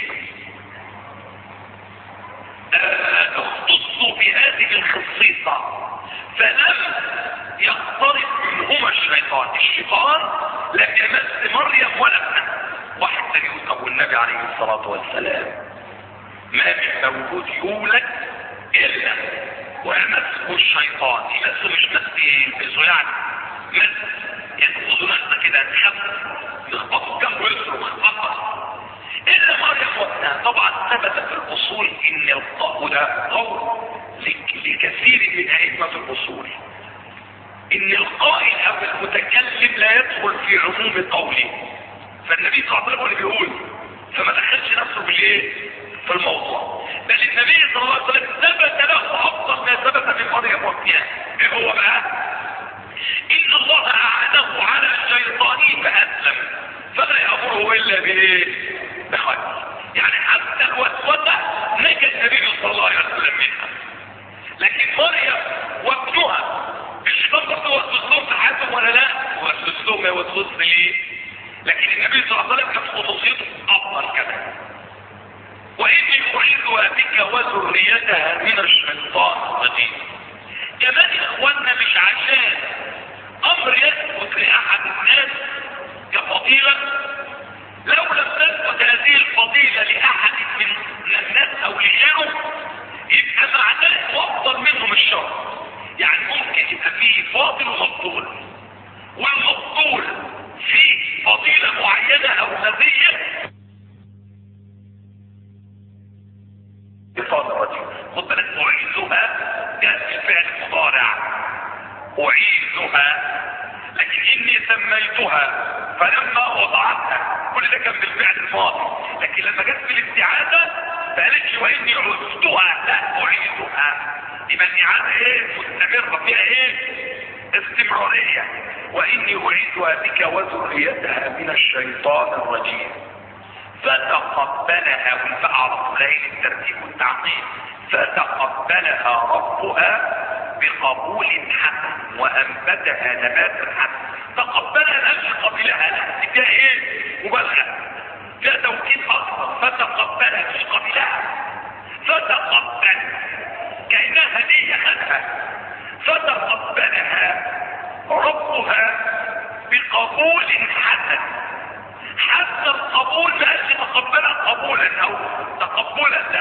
[SPEAKER 1] اختصوا بهذه الخصيصة، فلم يقترب منهما الشيطان. الشيطان لم يمس مريم ولا ابنها. واحد ثاني يقول النبي عليه الصلاة والسلام ما من مولود يولد الا ويمسه الشيطان. يمسه مش مس يلبسه، يعني مس ينقض نفسه كده، تخف يخبطه جنبه يصرخ خطأ الا مريم وابنها. طبعا ثبت في الاصول ان القول ده قول لكثير من ائمه الاصول ان القائل او المتكلم لا يدخل في عموم قوله، فالنبي صلى الله عليه وسلم بيقول فما دخلش نفسه بالايه؟ في الموضوع. بل النبي صلى الله عليه وسلم ثبت له افضل ما ثبت من مريم وابنها. ايه هو بقى؟ ان الله اعانه على شيطانه فاسلم فلا يامره الا بايه؟ بخير. يعني حتى الوسوسه نجا النبي صلى الله عليه وسلم منها. لكن مريم وابنها الشيطان برضه يوسوس لهم في حياتهم ولا لا؟ يوسوس لهم، ما يوسوس ليه؟ لكن النبي صلى الله عليه وسلم كانت خصوصيته افضل كمان. واني اعيذها بك وذريتها من الشيطان الرجيم. كمان يا اخوانا مش عشان امر يثبت لاحد الناس كفضيله، لو لم تثبت هذه الفضيله لاحد من الناس او لغيره يبقى معناه افضل منهم الشر. يعني ممكن يبقى فيه فاضل ومفضول، والمفضول فيه فضيله معينه او مزيه بفضل الرجيم. خد بالك اعيذها جاءت بالفعل المضارع اعيذها، لكن اني سميتها فلما وضعتها كل ده كان بالفعل الماضي. لكن لما جت بالاستعاذه فقالتش واني عذتها، لا اعيذها. يبقى الاعاذه ايه؟ مستمره فيها ايه؟ استمراريه. واني اعيذها بك وذريتها من الشيطان الرجيم. فتقبلها، والباء على طول الترتيب والتعقيد، فتقبلها ربها بقبول حسن وانبتها نباتا حسن. تقبلها الان قبلها، لا فيها ايه؟ مبالغه، فيها توكيد اكثر. فتقبلها مش قبلها، فتقبل كانها هديه خدها. فتقبلها ربها بقبول حسن. حتى القبول ما قالش تقبلها قبولا او تقبلا،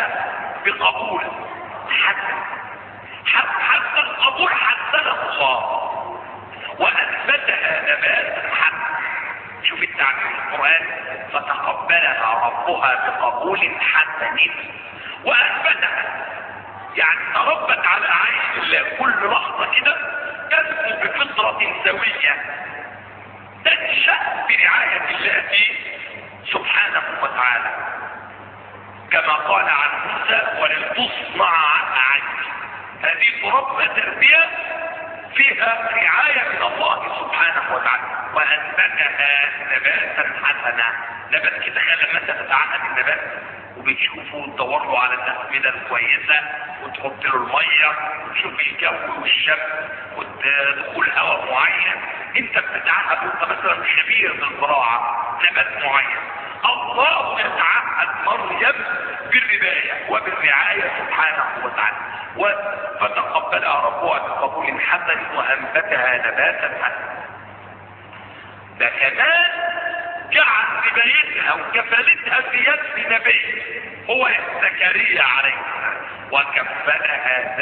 [SPEAKER 1] وقال فتقبلها ربها بقبول حسن وأثبتها، يعني تربت على عين الله كل لحظة كده، تنمو بفطرة سوية تنشأ برعاية الله سبحانه وتعالى، كما قال عن موسى ولتصنع عيني. هذه تربى تربية فيها رعاية من الله سبحانه وتعالى. وأنبتها نباتا حسنا، نبات كده لما انت تتعهد النبات وبتشوفه وتدور له على الأسمدة الكويسة وتحط له المية وتشوف الجو والشمس ودخول هواء معين، انت بتتعهد وانت مثلا خبير بالزراعة نبات معين. الله يتعهد مريم بالرباية وبالرعاية سبحانه وتعالى. فتقبلها ربها بقبول حسن وأنبتها نباتا حسنا. ده كمان جعل ربايتها وكفالتها في يد نبي هو زكريا عليه السلام، وكفلها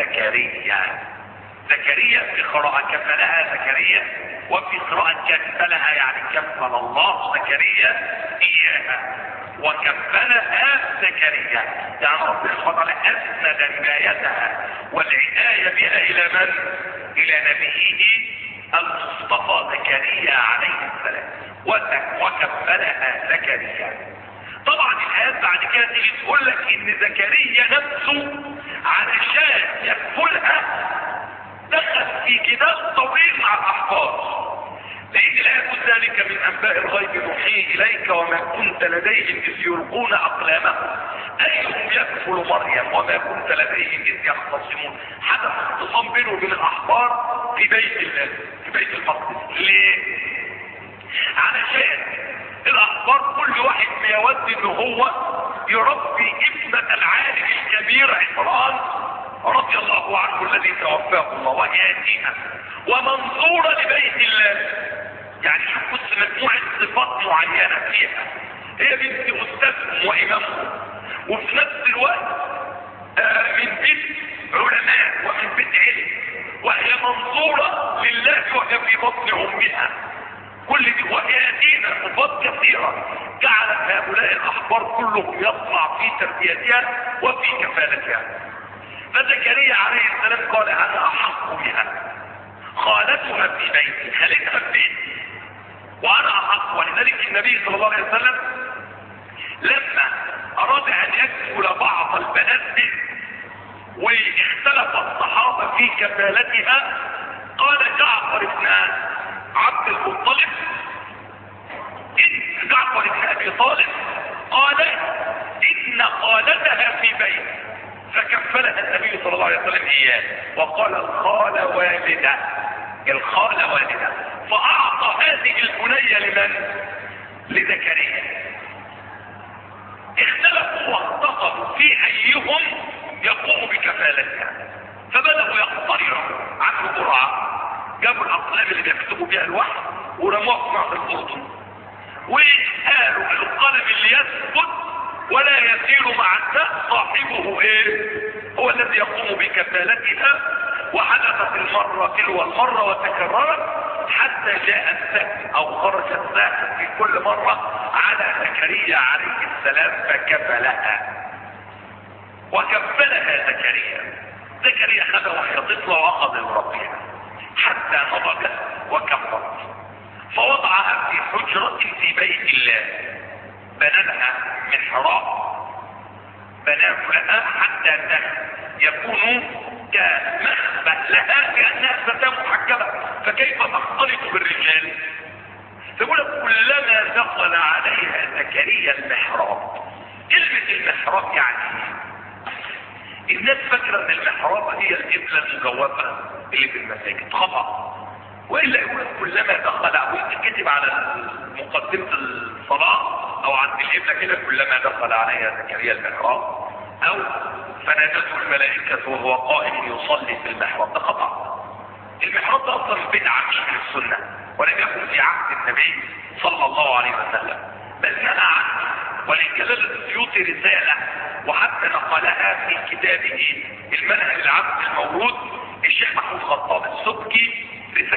[SPEAKER 1] زكريا في قراءة كفلها زكريا، وفي قراءة كفلها يعني كفل الله زكريا إياها وكفلها زكريا، يعني ربنا سبحانه وتعالى أسند رعايتها والعناية بها إلى من؟ إلى نبيه المصطفى زكريا عليه السلام، وكفلها زكريا. طبعا الآيات بعد كده تيجي تقول لك إن زكريا نفسه علشان يكفلها دخل في جدال طويل مع الأحفاد، لأن لا يكون ذلك من أنباء الغيب نوحيه إليك وما كنت لديهم إذ يلقون أقلامهم أيهم يكفل مريم وما كنت لديهم إذ يختصمون. حدث اختصام بينه وبين الأحبار في بيت الله في بيت المقدس. ليه؟ علشان الأحبار كل واحد بيود إن هو يربي ابنة العالم الكبير عمران رضي الله عنه الذي توفاه الله، وهي يتيمة ومنظورة لبيت الله، يعني يحفظ مجموعة صفات معينة فيها، هي بنت أستاذهم وإمامهم وفي نفس الوقت من بيت علماء ومن بيت علم، وهي منظورة لله وهي في بطن أمها. كل دي وهي يتيمة صفات كثيرة جعلت هؤلاء الأحبار كلهم يطلع في تربيتها وفي كفالتها. فزكريا عليه السلام قال أنا أحق بها، خالتها في بيتي، خالتها في بيتي وأنا أحق. ولذلك النبي صلى الله عليه وسلم لما أراد أن يكفل بعض البنات به واختلف الصحابة في كفالتها قال جعفر بن عبد المطلب جعفر بن أبي طالب قال إن خالتها في بيتي فكفلها النبي صلى الله عليه وسلم إياه، وقال الخالة والدة، فأعطى هذه البنية لمن؟ لزكريا. اختلفوا واختصروا في أيهم يقوم بكفالتها، فبدأوا يقترعوا عنه قرعة، جابوا الأقلام اللي بيكتبوا بها الوحي ورموها في نهر الأردن، وقالوا القلم اللي يثبت ولا يسير مع الداء صاحبه هو الذي يقوم بكفالتها. وحدثت المرة تلو المرة وتكررت حتى جاء السهم او خرج السهم في كل مرة على زكريا عليه السلام فكفلها وكفلها زكريا خذ وهي طفلة واخذ يربيها حتى نضجت وكبرت، فوضعها في حجرة في بيت الله، بنى لها محراب بناه لها حتى يكون كمخبأ لها كأنها فتاة محجبة، فكيف تختلط بالرجال؟ فيقول كلما دخل عليها زكريا المحراب. كلمة المحراب يعني الناس فاكرة ان المحراب هي القبلة المجوفة اللي في المساجد، خطأ. وإلا يقول كلما دخل او كتب على مقدمة الصلاة او عند القبلة كده كلما دخل عليها زكريا المحراب، او فنادته الملائكة وهو قائم يصلي في المحراب، ده خطأ. المحراب ده اصلا بدعة مش من السنة، ولم يكن في عهد النبي صلى الله عليه وسلم، بل نهى عنه. ولجلالة السيوطي رسالة وحتى نقلها في كتابه المنهج العام المورود الشيخ محمود خطاب السبكي، رسالة جلالة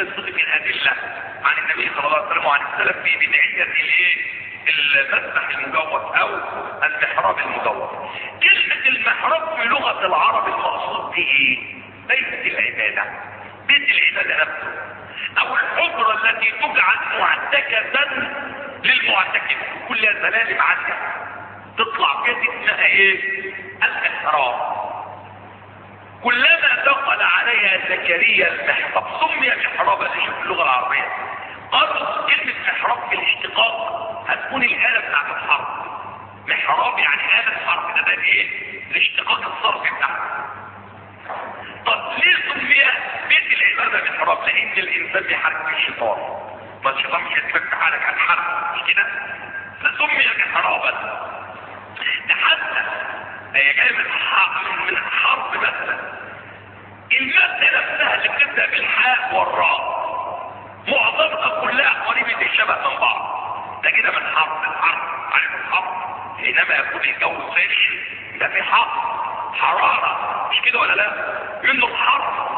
[SPEAKER 1] يصدق الادله عن النبي صلى الله عليه وسلم وعن السلف في بدايه المسبح المجوف او المحراب المجوف. كلمه المحراب في لغه العرب المقصود به ايه؟ بيت العباده، بيت العباده نفسه، او الحجره التي تجعل معتكفا للمعتكف، كل سلالم عاليه تطلع كده اسمها ايه؟ المحراب. كلما دخل عليها زكريا المحراب سمي محرابا. شوف اللغه العربيه قالوا كلمه محراب في الاشتقاق هتكون الاله بتاعت الحرب. محراب يعني اله حرب، ده ايه؟ الاشتقاق الصرفي بتاعها. طب ليه سمي بيت العباده محراب؟ لان الانسان بيحارب في الشيطان، ما الشيطان مش هيسيبك تحارب على الحرب، مش كده؟ فسمي محرابا. ده حتى هي جايه من الحرب مثلا. الماده نفسها اللي بتبدا بالحاء والراء معظمها كلها قريبه الشبه من بعض. ده كده من حرب. عارف الحرب حينما يكون الجو ساخن ده في حراره، مش كده ولا لا؟ منه الحرب.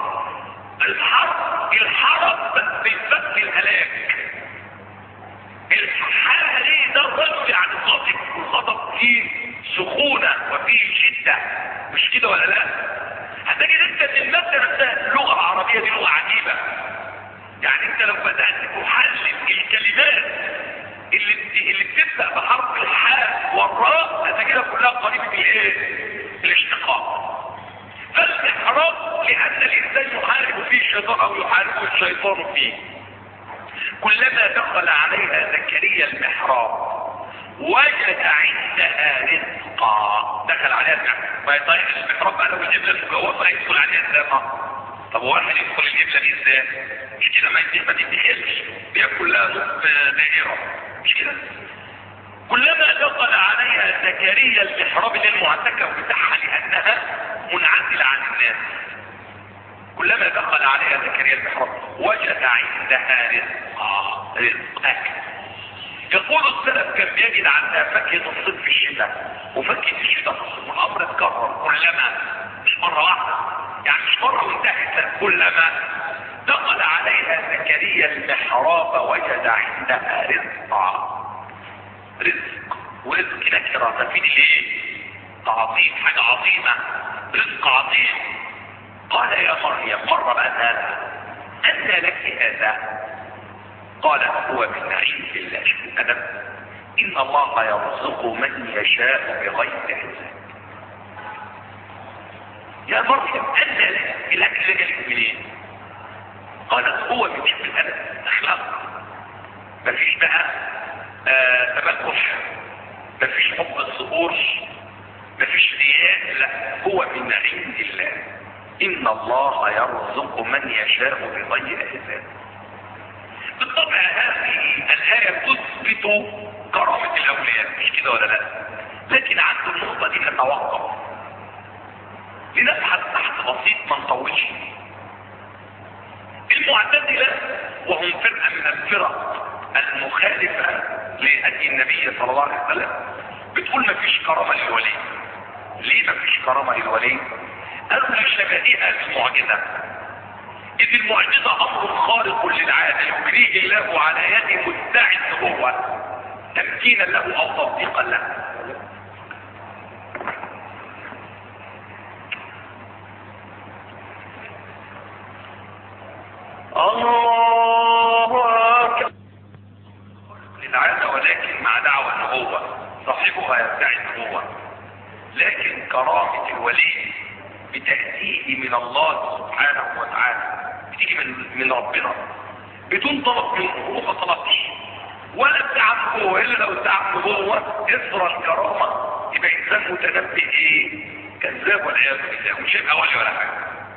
[SPEAKER 1] الحرب بالفتح الهلاك. الحاله دي ده الرجل يعني الغضب فيه سخونه وفيه شده، مش كده ولا لا؟ هتجد انت ان الماده نفسها اللغه العربيه دي لغه عجيبه. يعني انت لو بدات تحلل الكلمات اللي بتبدا بحرف الحاء والراء هتجدها كلها قريبه من ايه؟ الاشتقاق. فالمحراب لان الانسان يحارب فيه الشيطان او يحاربه الشيطان فيه. كلما دخل عليها زكريا المحراب وجد عندها رزقا. دخل عليها ما يطيق المحراب بقى لو الجبله المجوفه يدخل عليها ازاي؟ طب هو واحد يدخل الجبله دي ازاي؟ مش كده ما تدخلش، هي كلها نصف دائره، مش كده؟ كلما دخل عليها زكريا المحراب للمعتكف بتاعها لانها منعزله عن الناس. كلما دخل عليها زكريا المحراب وجد عندها رزقا. يقول السلف كان بيجد عندها فاكهه الصيف في الشتاء وفاكهه الشتاء في الصيف. الامر اتكرر كلما، مش مره واحده، يعني مش مره وانتهت. كلما دخل عليها زكريا المحراب وجد عندها رزقا. رزق ورزق نكره تفيد الايه؟ تعظيم، حاجه عظيمه، رزق عظيم. قال يا مريم مر بقى هذا أن لك هذا؟ قالت هو من عند الله. شوف الأدب، إن الله يرزق من يشاء بغير حساب. يا مريم أن لك الأكل ده جالك منين؟ قالت هو من شوف الأدب، أخلاق. مفيش بقى تبكح، مفيش حب الظهور، مفيش رياء، لا، هو من عند الله. إن الله يرزق من يشاء بغير حساب. بالطبع هذه الآية تثبت كرامة الأولياء، مش كده ولا لا؟ لكن عند النقطة دي نتوقف لنبحث بحث بسيط ما نطولش. المعتزلة وهم فرقة من الفرق المخالفة لهدي النبي صلى الله عليه وسلم بتقول ما فيش كرامة للولي. ليه ما فيش كرامة للولي؟ قالوا لشبهها بالمعجزة. إذ المعجزة أمر خارق للعادة يجريه الله على يد مدعي النبوة تمكينا له أو تصديقا له. الله أكبر للعادة، ولكن مع دعوة النبوة صاحبها يدعي النبوة. لكن كرامة الولي بتأتيه من الله سبحانه وتعالى، بتيجي من ربنا بدون طلب منه. هو ما طلبش ولا ادعى نبوة، الا لو ادعى نبوة اثر الكرامة يبقى انسان متنبئ ايه؟ كذاب والعياذ بالله، مش هيبقى ولي ولا حاجة.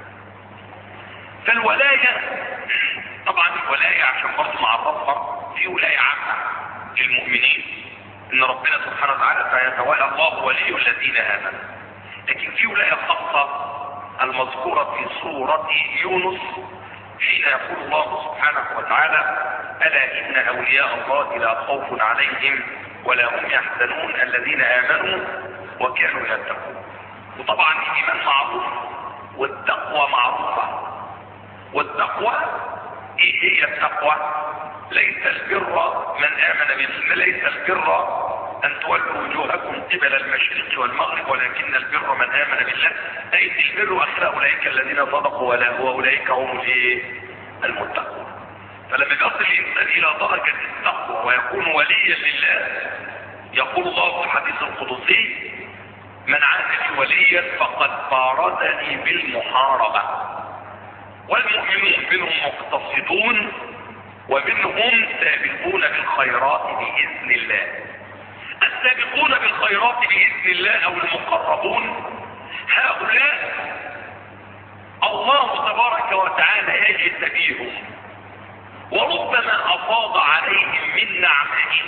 [SPEAKER 1] فالولاية طبعا الولاية عشان برضه نعرفها، في ولاية عامة للمؤمنين ان ربنا سبحانه وتعالى فيتولى الله ولي الذين امنوا. لكن في ولاية خاصة المذكورة في سورة يونس حين يقول الله سبحانه وتعالى ألا إن أولياء الله لا خوف عليهم ولا هم يحزنون الذين آمنوا وكانوا يتقون. وطبعا الإيمان معروف والتقوى معروفة. والتقوى إيه التقوى ليس البر من آمن بالله، ليس البر أن تولوا وجوهكم قبل المشرق والمغرب ولكن البر من آمن بالله، أي البر أخلاق أولئك الذين صدقوا ولا هو أولئك هم المتقون. فلما يصل الإنسان إلى درجة التقوى ويكون وليا لله، يقول الله في الحديث القدسي: من عاد لي وليا فقد بارزني بالمحاربة. والمؤمنون منهم مقتصدون ومنهم سابقون بالخيرات بإذن الله. السابقون بالخيرات بإذن الله أو المقربون هؤلاء الله تبارك وتعالى يجتبيهم، وربما أفاض عليهم من نعمه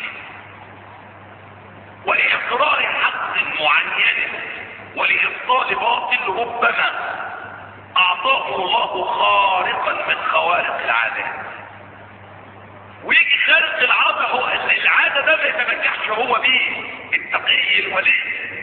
[SPEAKER 1] ولإقرار حق معين ولإبطال باطل ربما أعطاه الله خارقا من خوارق العادات. ويجي خارق العادة ده ما يتمتعش هو به التقي الولي،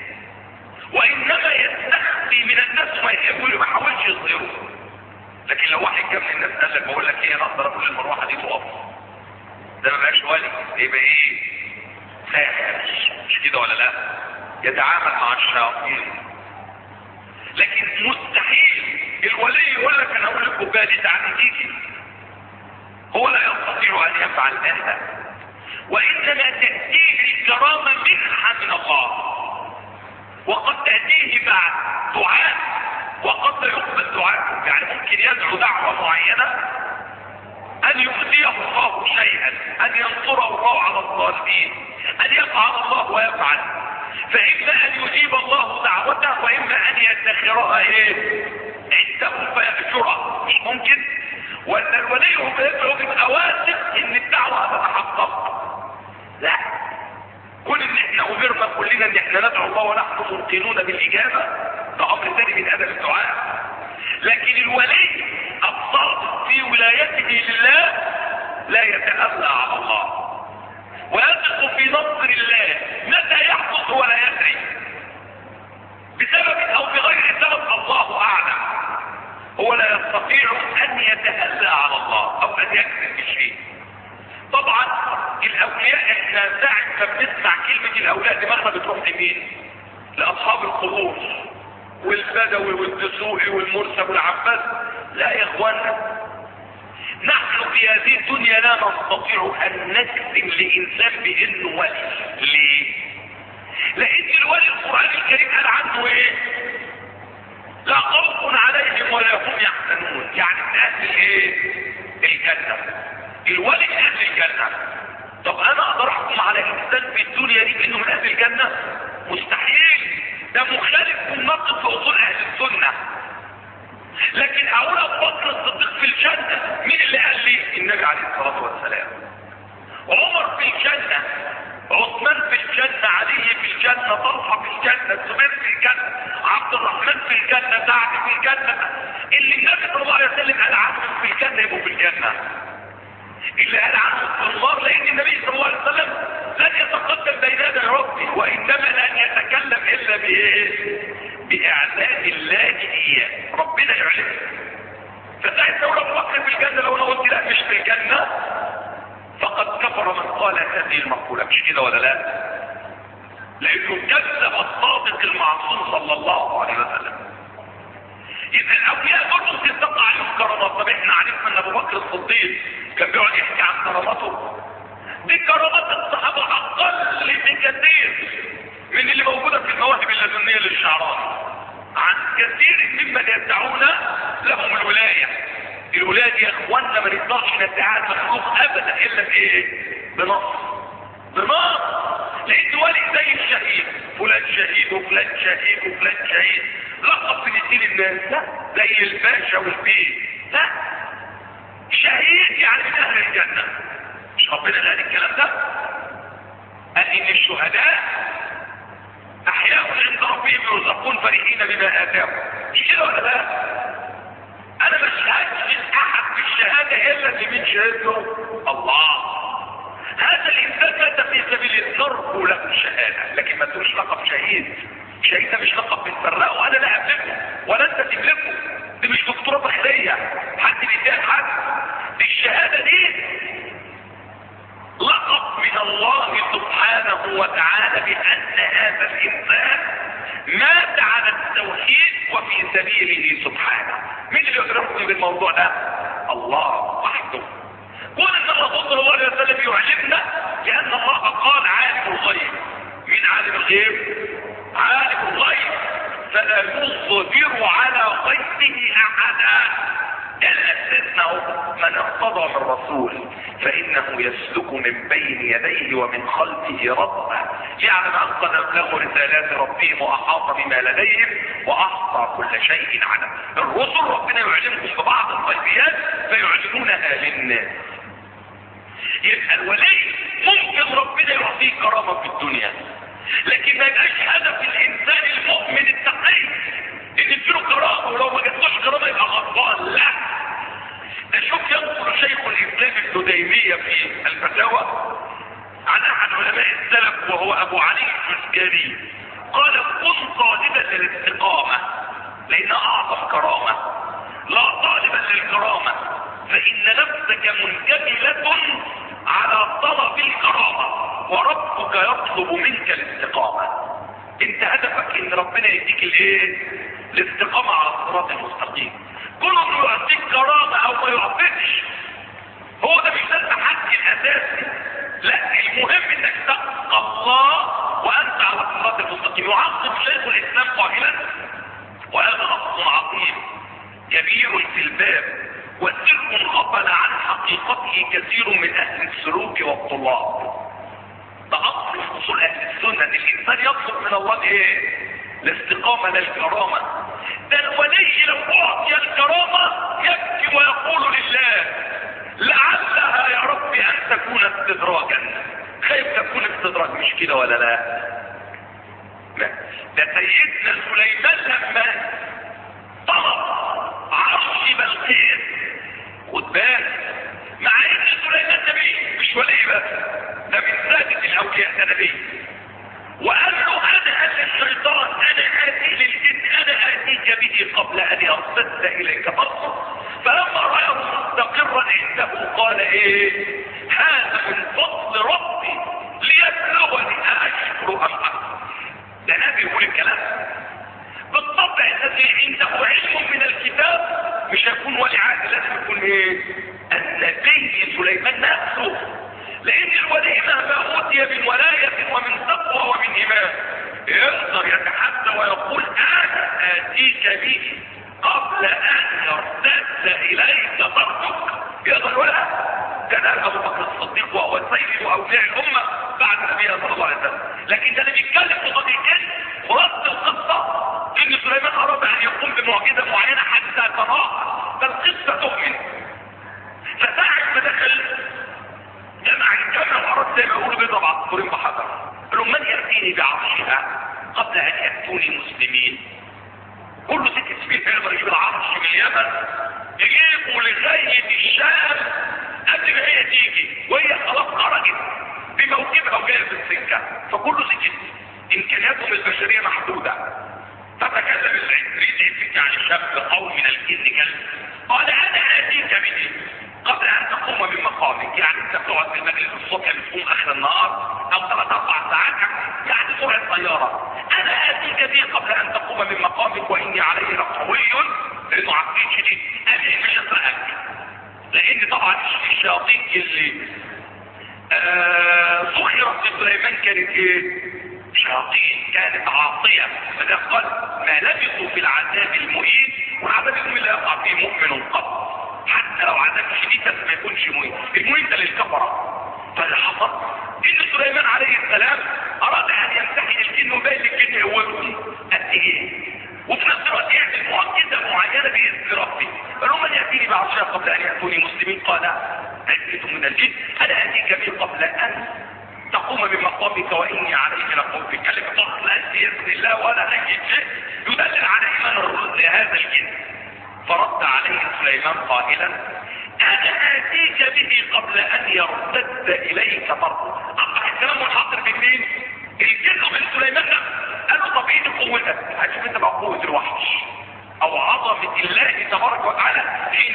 [SPEAKER 1] وإنما يستخفي من الناس ما يحاولش يظهره. لكن لو واحد جاب الناس قال لك بقول لك ايه، انا اقدر اقول المروحه دي تقف، ده ما بقاش ولي، يبقى ايه؟ ساحر، مش كده ولا لا؟ يتعامل مع الشياطين. لكن مستحيل الولي يقول لك انا اقول لك وجالي تعالي تيجي، هو لا يستطيع ان يفعل هذا، وانما تاتيه الكرامه منحه من الله، وقد تاتيه بعد دعاء وقد لا يقبل دعاء. يعني ممكن يدعو دعوه معينه ان يؤذيه الله شيئا، ان ينصره الله على الظالمين، ان يفعل الله ويفعل، فاما ان يجيب الله دعوته واما ان يدخرها عنده فيأجرها. مش ممكن. وان الولي هو يدعو بيبقى واثق ان الدعوه هتتحقق. لا، كل ان احنا امرنا كلنا ان احنا ندعو الله ونحن موقنون بالاجابه، ده امر ثاني من ادب الدعاء. لكن الولي الصادق في ولايته لله لا يتألى على الله ويثق في نصر الله، متى يحدث هو لا يدري، بسبب او بغير سبب الله اعلم. هو لا يستطيع ان يتألى على الله او ان يكذب بشيء. طبعا الاولياء احنا ساعة ما بنسمع كلمة الاولياء دماغنا بتروح لمين؟ لاصحاب القبور والبدوي والدسوقي والمرسى والعباس. لا يا اخوانا، نحن في هذه الدنيا لا نستطيع ان نجزم لانسان بانه ولي. ليه؟ لان الولي القرآن الكريم قال عنه ايه؟ لا خوف عليهم ولا هم يحزنون. يعني من اهل الايه؟ الجنة. الولي من اهل الجنة. طب انا اقدر احكم على انسان في الدنيا دي بانه من اهل الجنة؟ مستحيل، ده مخالف مناقض في اصول اهل السنة. لكن اقول ابو بكر الصديق في الجنة، مين اللي قال لي؟ النبي عليه الصلاة والسلام. عمر في الجنة، عثمان في الجنة، علي في الجنة، طلحة في الجنة، الزبير في الجنة، عبد الرحمن في الجنة، سعد في الجنة. اللي النبي صلى الله عليه وسلم قال عنهم في الجنة يبقوا في الجنة. اللي قال عنهم في النار، لان النبي صلى الله عليه وسلم لن يتقدم بين يدي ربه، وانما لن يتكلم الا باعلان الله اياه، ربنا يعلمه. فساعة لو ابو بكر في الجنة، لو انا قلت لا مش في الجنة فقد كفر من قال هذه المقولة. مش كده ولا لا؟ لانه كذب الصادق المعصوم صلى الله عليه وسلم. اذا الاولياء برضه تتقع عليهم كرامات. طب احنا عرفنا ان ابو بكر الصديق كان بيقعد يحكي عن كراماته. دي كرامات الصحابة اقل بكثير من اللي موجودة في المواهب اللدنية للشعراني، عن كثير ممن يدعون لهم الولاية. الولاية دي يا اخوانا ما نقدرش ندعيها مخلوق ابدا الا بايه؟ بنص. لقيت ولي زي الشهيد، فلان شهيد وفلان شهيد وفلان شهيد، لقب بندين الناس. لا، زي الباشا والبيه. لا، شهيد يعني من اهل الجنة. مش ربنا قال الكلام ده؟ قال ان الشهداء احياء عند ربهم يرزقون فرحين بما اتاهم. مش كده ولا لا؟ انا ما اشهدش من احد بالشهاده الا اللي من شهادته الله. هذا الانسان مات في سبيل الضرب له الشهاده، لكن ما تقولش لقب شهيد. شهيد ده مش لقب بنفرقه، وانا لا املكه ولا انت تملكه. دي مش دكتوراه بخاريه حد بيديها لحد. دي الشهاده دي وتعالى بأن هذا الإنسان مات على التوحيد وفي سبيله سبحانه. مين اللي يدركني بالموضوع ده؟ الله وحده. قول ان الرسول صلى الله عليه وسلم يعلمنا لأن الله قال عالم الغيب. مين عالم الغيب؟ عالم الغيب، فلا يظهر على غيبه أحدا إلا استثناء من ارتضى من الرسول فإنه يسلك من بين يديه ومن خلفه رصدا يعلم أن قد أبلغوا رسالات ربهم وأحاط بما لديهم وأحصى كل شيء علم. الرسل ربنا يعلمهم ببعض الغيبيات فيعلنونها للناس. يبقى الولي ممكن ربنا يعطيه كرامة في الدنيا، لكن ما يبقاش هدف الإنسان المؤمن التقي ان يديله كرامة، ولو ما جاتلوش كرامة يبقى غضبان. لا، ده شوف ينقل شيخ الإسلام ابن تيمية في الفتاوى عن أحد علماء السلف وهو أبو علي الجزجري قال: كن طالبا للاستقامة لأنها أعظم كرامة، لا طالبا للكرامة فإن نفسك منجبلة على طلب الكرامة وربك يطلب منك الاستقامة. انت هدفك ان ربنا يديك الايه؟ الاستقامة على الصراط المستقيم. كل انه يعطيك كرامة او ما يعطيكش هو ده مش ده التحدي الاساسي. لا، المهم انك تتقى الله وانت على الصراط المستقيم. يعظم شيخ الاسلام قائلا: وهذا اصل عظيم كبير في الباب وسر غفل عن حقيقته كثير من اهل السلوك والطلاب. ده اصل من اصول اهل السنه ان الانسان يطلب من الله ايه؟ الاستقامه لا الكرامه. ده الولي لو اعطي الكرامه يبكي ويقول لله: لعلها يا رب ان تكون استدراجا. خايف تكون استدراج، مش كده ولا لا؟ لا، ده سيدنا سليمان لما طلب عرش بلقيس، خد بالك، مع ان سليمان نبي مش ولي بس، ده من سادة الاولياء، ده نبي. وقال له: انا الشيطان، انا اتي للجن، انا اتيك به قبل ان يرتد اليك بصره. فلما رأيه مستقرا عنده قال: ايه هذا؟ من فضل ربي ليبلغني اشكر ام اكفر. ده نبي يقول الكلام. بالطبع الذي عنده علم من الكتاب مش هيكون ولي عهد، لازم يكون ايه؟ النبي سليمان نفسه. لان الولي مهما اوتي من ولاية ومن تقوى ومن ايمان يقدر يتحدى ويقول: انا اتيك به قبل ان يرتد اليك طرفك. يقدر يقولها؟ كان ابو بكر الصديق وهو سيد اولياء الامه بعد نبيها صلى الله عليه وسلم. لكن ده اللي بيتكلم في قضيتين ورد القصه ان سليمان اراد ان يقوم بمعجزه معينه حتى تراها، فالقصه تؤمن. فساعة ما دخل جمع الجمع واراد زي ما يقولوا بيضرب عصفورين بحجر. قال لهم: من ياتيني بعرشها قبل ان ياتوني مسلمين؟ كله سكت فيه يقدر يجيب العرش من اليمن يجيبه لغايه الشام قبل ما هي تيجي، وهي خلاص خرجت بموكبها وجايه في السكه. فكله سكت، امكانياتهم البشريه محدوده. فتكلم العفريت يفتي عن الشاب قوم من الجن كلب قال: انا اتيك به قبل ان تقوم من مقامك. يعني انت بتقعد في المجلس الصبح بتقوم اخر النهار او 3-4 ساعات، يعني سرعه طياره. انا اتيك به قبل ان تقوم من مقامك واني عليه لقوي، لانه عقيد شديد. انا مش هسرقك، لان طبعا الشياطين اللي سخرت سليمان كانت ايه؟ شياطين كانت عاصيه. فده قال: ما لبثوا في العذاب المهين، والعذاب المهين لا يقع فيه مؤمن قط، حتى لو عذاب شديد بس ما يكونش مهين. المهين ده للكفره. فاللي حصل ان سليمان عليه السلام اراد ان يمتحن الجن ويبين للجن قوتهم قد ايه، وفي نفس الوقت يعمل معجزه معينه باذن ربي. قال لهم: من ياتيني بعرشها قبل ان ياتوني مسلمين؟ قال عدة من الجن: انا اتيك به قبل ان تقوم من مقامك واني عليه لقوم. بكلمه فصل باذن الله ولا اي شيء يدلل على ايمان هذا الجن. فرد عليه سليمان قائلا: انا اتيك به قبل ان يرتد اليك طرفك. اصبح الكلام منحصر بمين؟ الجن من سليمان. قال له: طب ايه قوتك؟ هتشوف انت بقى قوه الوحش او عظمه الله تبارك وتعالى حين ينعم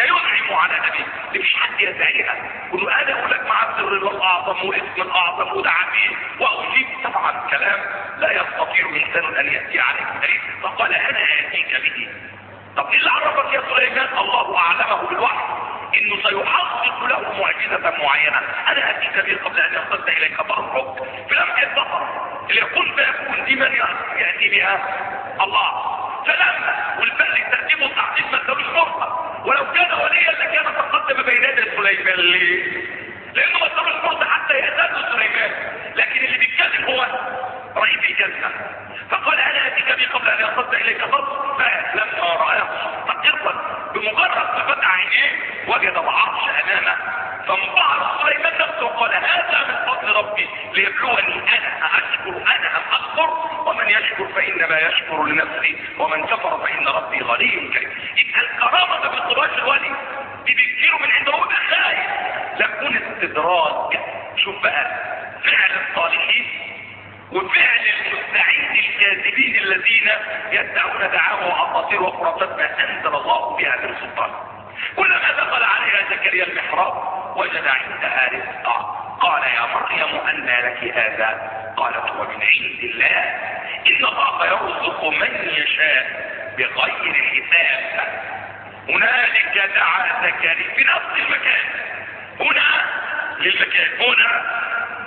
[SPEAKER 1] علمه على نبيه، مفيش حد يدعيها. قل انا اقول لك مع السر الاعظم واسم الاعظم ودعا به واجيب. طبعا كلام لا يستطيع انسان ان ياتي عليه دليل. فقال انا اتيك به. طب ايه اللي عرفك يا سليمان؟ الله اعلمه بالوحي انه سيحقق له معجزه معينه. انا اتيك به قبل ان يصل اليك فاخرج في لمحه بصر اللي يقول فيكون دي من ياتي بها الله. فلما والفعل ترتيبه تعقيد ما كانوش فرصه، ولو كان وليا لكان تقدم بين يدي سليمان. ليه؟ لانه ما كانوش فرصه حتى يهتم سليمان، لكن اللي بيتكلم هو رئيس الجنه. فقال انا اتيك به قبل ان يصل اليك بصر. فلما راه مستقرا بمجرد ما فتح عينيه وجد العرش امامه، فانبهر سليمان نفسه وقال هذا من فضل ربي ليبلوني انا اشكر انا ام اكفر، ومن يشكر فانما يشكر لنفسه ومن كفر فان ربي غني كريم. يبقى الكرامه ما بتطلبهاش الولي، دي بتجيله من عند ربنا خايف. لكن استدراج. شوف بقى فعل الصالحين وفعل المستعين الكاذبين الذين يدعون دعاوى واساطير وخرافات ما انزل الله بها من سلطان. كلما دخل عليها زكريا المحراب وجد عندها رزقا. قال يا مريم انى لك هذا؟ قالت هو من عند الله ان الله يرزق من يشاء بغير حساب. هنالك دعا زكريا في نفس المكان. هنا للمكان، هنا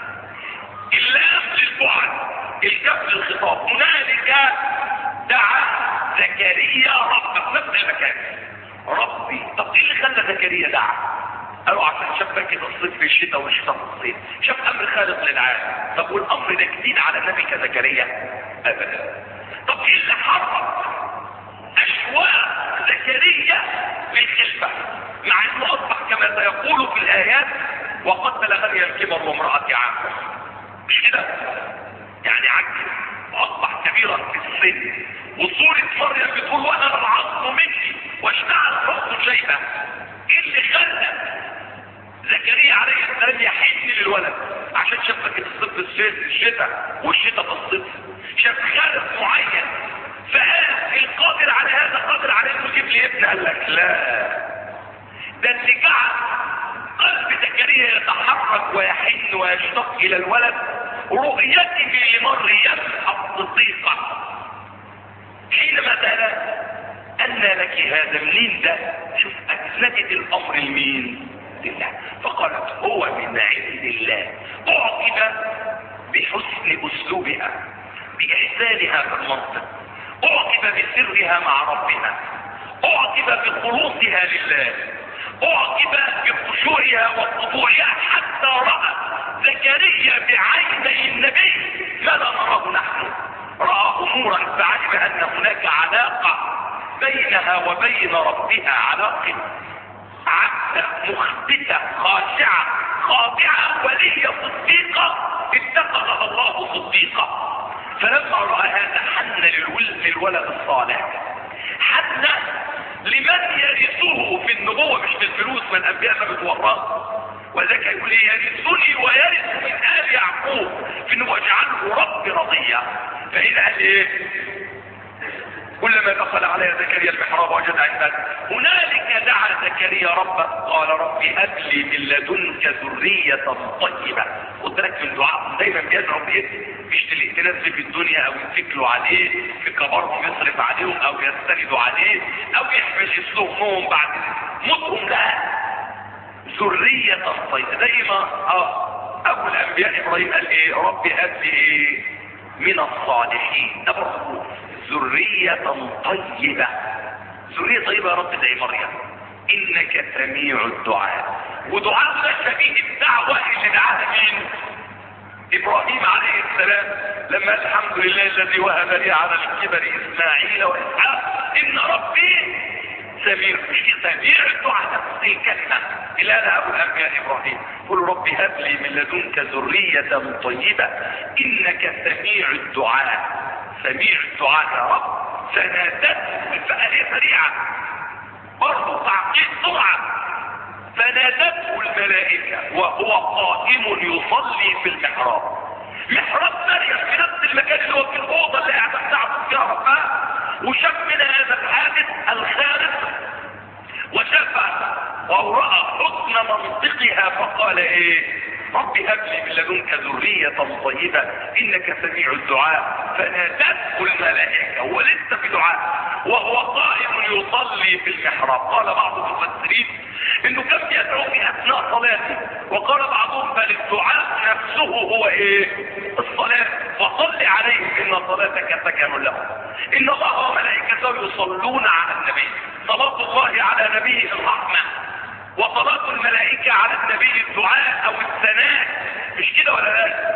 [SPEAKER 1] اللام للبعد، الكف للخطاب. هنالك دعا زكريا ربه، نفس المكان. ربي. طب ايه اللي خلى زكريا دعا؟ قالوا عشان شاف كده الصيف في الشتاء والشتاء في الصيف، شاف امر خالق للعالم. طب والامر ده جديد على النبي كزكريا؟ ابدا. طب ايه اللي حرك اشواق زكريا للخلفه مع انه اصبح كما سيقول في الايات وقد بلغني الكبر وامرأتي عاقر؟ مش كده؟ يعني عجز واصبح كبيرا في السن، وصورة مريم بتقول وانا العظم مني واشتعل رأسه شيبة. ايه اللي خلى زكريا عليه السلام يحن للولد؟ عشان شاف كده الصيف في الشتاء والشتاء في الصيف، شاف خالق معين فقال القادر على هذا قادر على انه يجيب لي ابن. قال لك لا، ده اللي جعل قلب زكريا يتحرك ويحن ويشتاق الى الولد رؤيته لمريم الصديقه حينما سألها أنى لك هذا؟ منين ده؟ شوف أسندت الأمر لمين؟ لله. فقالت هو من عند الله. أعقب بحسن أسلوبها، بإحسانها في المنطق، أعقب بسرها مع ربها، أعقب بخلوصها لله، أعقب بخشوعها وخضوعها، حتى رأى زكريا بعيني النبي ما لا نراه نحن. رأى أمورا فعلم أن هناك علاقة بينها وبين ربها، علاقة عبدة مخبتة خاشعة خاضعة ولية صديقة اتخذها الله صديقة. فلما رأى هذا حن للولد الصالح، حن لمن يرثه في النبوة مش في الفلوس، ما الأنبياء ما بتورث. وذلك يقول يرثني ويرث من آل يعقوب في النبوة اجعله ربي رضيا. فهنا قال ايه؟ كلما دخل عليها زكريا المحراب وجد عندها. هنالك دعا زكريا ربه قال ربي هب لي من لدنك ذرية طيبة. قلت لك في الدعاء دايما بيدعوا بايه؟ مش الائتلاف في الدنيا او يتكلوا عليه في كبارهم يصرف عليهم او يستندوا عليه او يحبس اسلوبهم بعد موتهم. لا، ذرية طيبة. زي ما ابو الانبياء ابراهيم قال ايه؟ ربي هب لي ايه؟ من الصالحين. ده برضه ذرية طيبة. ذرية طيبة يا رب زي مريم انك سميع الدعاء. ودعاء ده شبيه الدعوة اللي دعاها مين؟ ابراهيم عليه السلام لما الحمد لله الذي وهب لي على الكبر اسماعيل واسحاق ان ربي سميع. مش سميع الدعاء نفس الكلمة اللي قالها ابو الانبياء ابراهيم. قل ربي هب لي من لدنك ذرية طيبة انك سميع الدعاء. سميع الدعاء يا رب. فنادته الفئة سريعة برضه تعقيد سرعة. فنادته الملائكة وهو قائم يصلي في المحراب. محراب مريم في نفس المكان اللي هو في الأوضة اللي قاعدة تعبد فيها ربها. وشاف من هذا الحادث الخارق وشاف او رأى حسن منطقها فقال ايه؟ رب هب لي من لدنك ذرية طيبة انك سميع الدعاء. فنادته الملائكة هو لسه في دعاء وهو قائم يصلي في المحراب. قال بعض المفسرين انه كان يدعو في اثناء صلاته، وقال بعضهم بل الدعاء نفسه هو ايه؟ الصلاة. فصل عليهم ان صلاتك سكن لهم. ان الله وملائكته يصلون على النبي. صلاة الله على نبيه الرحمة، وصلاة الملائكة على النبي الدعاء او الثناء، مش كده ولا لا؟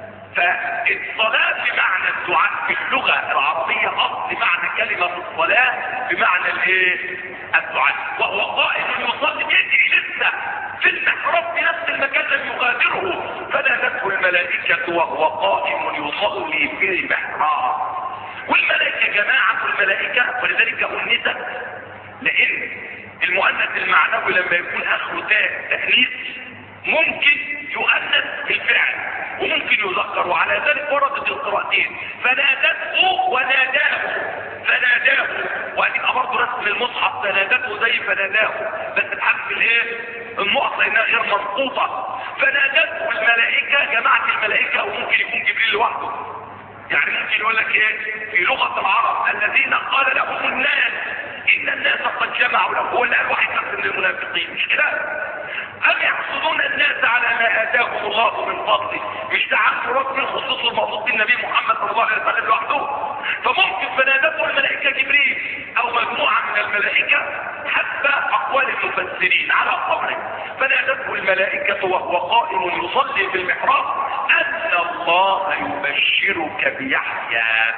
[SPEAKER 1] فالصلاة بمعنى الدعاء في اللغة العربية اصل معنى كلمة الصلاة بمعنى الايه؟ الدعاء. وهو قائم يصلي يجري لسه في المحراب في نفس المكان لم يغادره، فنادته الملائكة وهو قائم يصلي في المحراب. والملائكة جماعة الملائكة، ولذلك أنثت، لان المؤنث المعنوي لما يكون اخره تاء تأنيث ممكن يؤنث الفعل وممكن يذكر، وعلى ذلك وردت القراءتين فنادته وناداه. فناداه وهتبقى برضه رسم المصحف فنادته زي فناداه بس بحذف الايه؟ النقط لانها غير منقوطه. فنادته الملائكه جماعه الملائكه، وممكن يكون جبريل لوحده. يعني ممكن يقول لك ايه في لغه العرب الذين قال لهم الناس ان الناس قد جمعوا له. هو اللي قال واحد من المنافقين، مش كده؟ ام يحسدون الناس على ما اتاهم الله من فضله. مش تعرف رب الخصوص الموصوف بالنبي محمد صلى الله عليه وسلم لوحده. فممكن فنادته الملائكه جبريل او مجموعه من الملائكه حسب اقوال المفسرين على قوله. فنادته الملائكه وهو قائم يصلي في المحراب ان الله يبشرك بيحيى.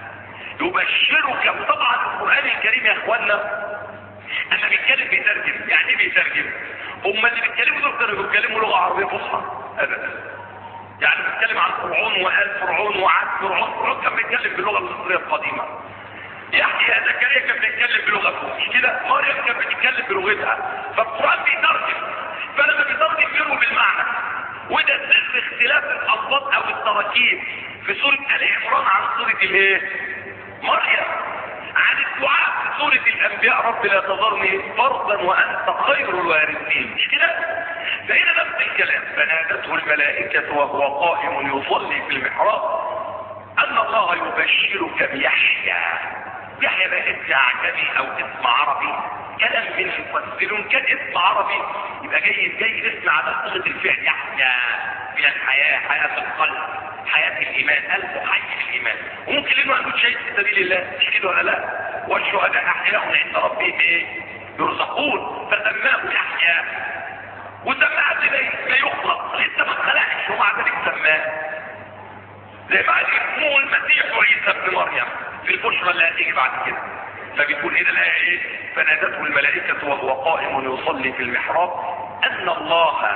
[SPEAKER 1] يبشرك. وطبعا القرآن الكريم يا اخوانا اما بيتكلم بيترجم. يعني ايه بيترجم؟ هم اللي بيتكلموا دول كانوا بيتكلموا لغة عربية فصحى ابدا. يعني بيتكلم عن فرعون وآل فرعون وعاد فرعون. فرعون كان بيتكلم باللغة المصرية القديمة. يحيى زكريا كان بيتكلم بلغته، مش كده؟ مريم كانت بتتكلم بلغتها. فالقرآن بيترجم، فلما بيترجم بيروي بالمعنى. وده سر اختلاف الألفاظ او التراكيب في سورة آل عمران عن سورة الايه؟ مريم. عن الدعاء في سورة الانبياء رب لا تذرني فردا وانت خير الوارثين، مش كده؟ فهنا نفس الكلام. فنادته الملائكة وهو قائم يصلي في المحراب ان الله يبشرك بيحيى. يحيى ده اسم عجمي او اسم عربي. كلام من المفسرون كان اسم عربي يبقى جاي اسم على صيغة الفعل. يحيى من الحياة، حياة القلب، حياة الإيمان، قلبه حي الإيمان. وممكن لأنه يعمل شيء في سبيل الله، مش كده ولا لا؟ والشهداء أحياء عند ربهم إيه؟ يرزقون. فسماه يحيى. وسماه لا يخلق، لسه ما اتخلقش ومع ذلك سماه. زي ما قال اسمه المسيح عيسى ابن مريم في البشرى اللي هتيجي بعد كده. فبيقول هنا الآية إيه؟ فنادته الملائكة وهو قائم يصلي في المحراب أن الله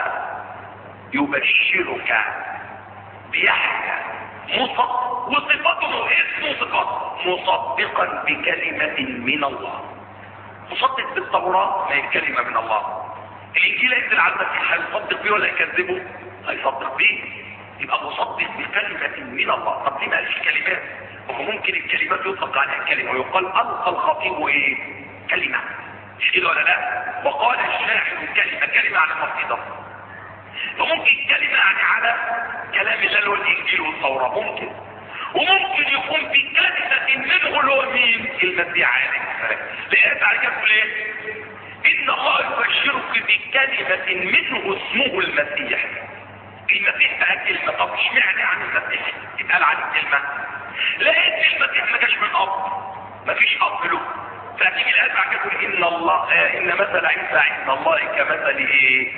[SPEAKER 1] يبشرك بيحيى وصفته اسمه صفات مصدقا بكلمة من الله. مصدق بالتوراة ما هي كلمة من الله. الانجيل ينزل على المسيح هيصدق بيه ولا يكذبه؟ هيصدق بيه. يبقى مصدق بكلمة من الله. طب ليه ما قالش كلمات؟ وهو ممكن الكلمات يطلق عليها كلمة ويقال ألقى الخطيب ايه؟ كلمة، مش كده ولا لا؟ وقال الشاعر كلمة على القصيدة. وممكن كلمة يعني على كلام الله اللي هو الانجيل والتوراة ممكن. وممكن يكون في كلمة منه اللي هو مين؟ المسيح عليه السلام. لقيت على كده تقول ايه؟ ان الله يبشرك بكلمة منه اسمه المسيح. المسيح بقى كلمة. طب اشمعنى عن المسيح يتقال عليه كلمة؟ لقيت المسيح ما جاش من اب، ما فيش اب له. فتيجي الآية بعد كده تقول ان الله ان مثل عيسى عند الله كمثل ايه؟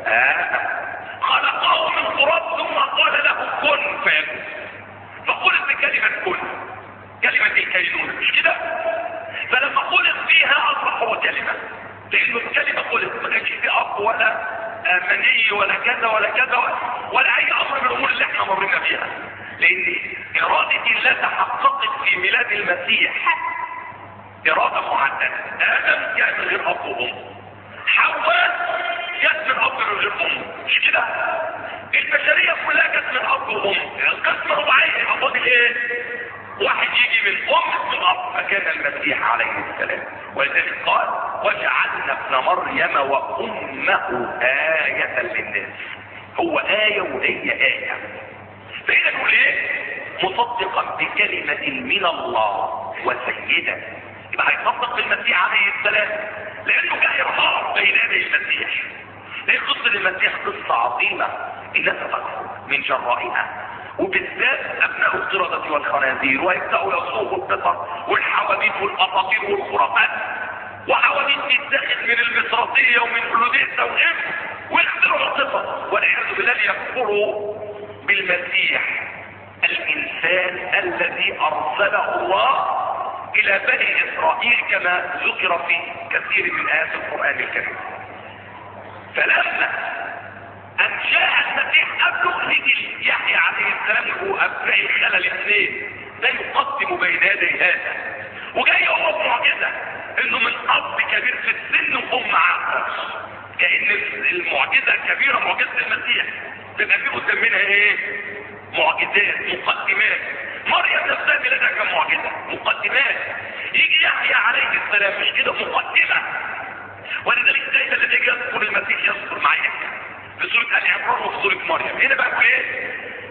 [SPEAKER 1] خلقه من تراب ثم قال له كن فيكون. فقلت بكلمة كن، كلمة الكينونة، مش كده؟ فلما قلت فيها اصبح هو كلمة، لانه الكلمة قلت ما كانش في اب ولا مني ولا كذا ولا كذا ولا اي امر من الامور اللي احنا مرينا بيها. لان ارادة الله تحققت في ميلاد المسيح ارادة محددة. ادم جاء من غير اب وام، حواء جت من اب من غير ام، مش كده؟ البشرية كلها جت من اب وام. القسمة رباعية، افاضل ايه؟ واحد يجي من من اب، فكان المسيح عليه السلام. ولذلك قال وجعلنا ابن مريم وامه آية للناس. هو آية وهي آية. فهنا نقول ايه؟ مصدقا بكلمة من الله وسيدا. يبقى هيصدق بالمسيح عليه السلام لانه جاي رهاب بين يدي المسيح. ليه قصة المسيح قصة عظيمة الناس تكفر من جرائها، وبالذات ابناء القردة والخنازير، ويبدأوا يصوغوا القطط والحواديت والاساطير والخرافات، وحواديت تتاخد من البساطية ومن فلوديسا وغيره ويخترعوا القطط والعياذ بالله يكفروا بالمسيح الانسان الذي ارسله الله الى بني اسرائيل كما ذكر في كثير من ايات القرآن الكريم. فلما ان جاء المسيح قبله نجي يحيى عليه السلام هو ابناء الخلل الاثنين ده يقدم بين يدي هذا، وجاي هو بمعجزه انه من اب كبير في السن وام عاقل، كأن المعجزه الكبيره معجزه المسيح تبقى في قدام منها ايه؟ معجزات مقدمات. مريم نفسها ميلادها كان معجزه مقدمات. يجي يحيى عليه السلام مش كده مقدمه. ولذلك دايما الذي يذكر المسيح يذكر معايا في سورة آل عمران وفي سورة مريم. هنا بقى ايه؟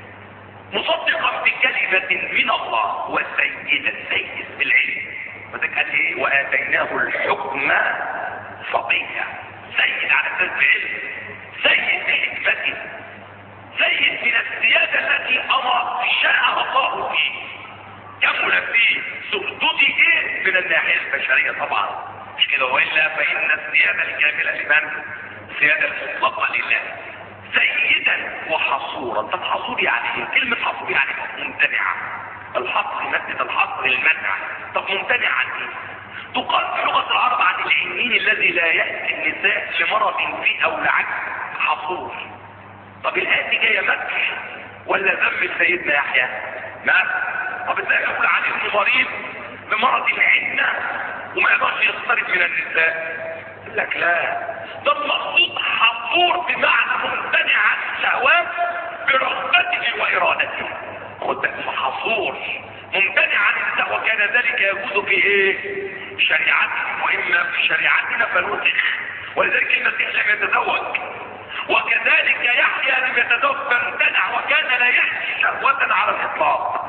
[SPEAKER 1] مصدقا بكلمة من الله وسيدا، سيد بالعلم. وذلك قال ايه؟ وآتيناه الحكم صبيا. سيد على اساس بعلم، سيد بحكمته، سيد من السيادة التي امر شاء الله فيه، كمل فيه سلطته من الناحية البشرية طبعا مش كده، والا فان السيادة الكاملة لمن؟ السيادة المطلقة لله. سيدا وحصورا. طب حصور يعني ايه؟ كلمة حصور يعني ممتنعة. الحصر مادة الحصر المنع. طب ممتنع عن ايه؟ تقال في لغة العرب عن العنين الذي لا يأتي النساء لمرض فيه او لعجز حصور. طب الآية دي جاية مدح ولا ذم سيدنا يحيى؟ ما طب ازاي يقول عن ابن مريض بمرض العنة وما يقدرش يقترب من النساء؟ يقول لك لا، ده المقصود حصور بمعنى ممتنع عن الشهوات برغبته وارادته. خد بالك، حصور ممتنع عن النساء، وكان ذلك يجوز في ايه؟ شريعته، واما في شريعتنا فنسخ. ولذلك المسيح لم يتزوج، وكذلك يحيى لم يتزوج فامتنع، وكان لا يحيي شهوة على الاطلاق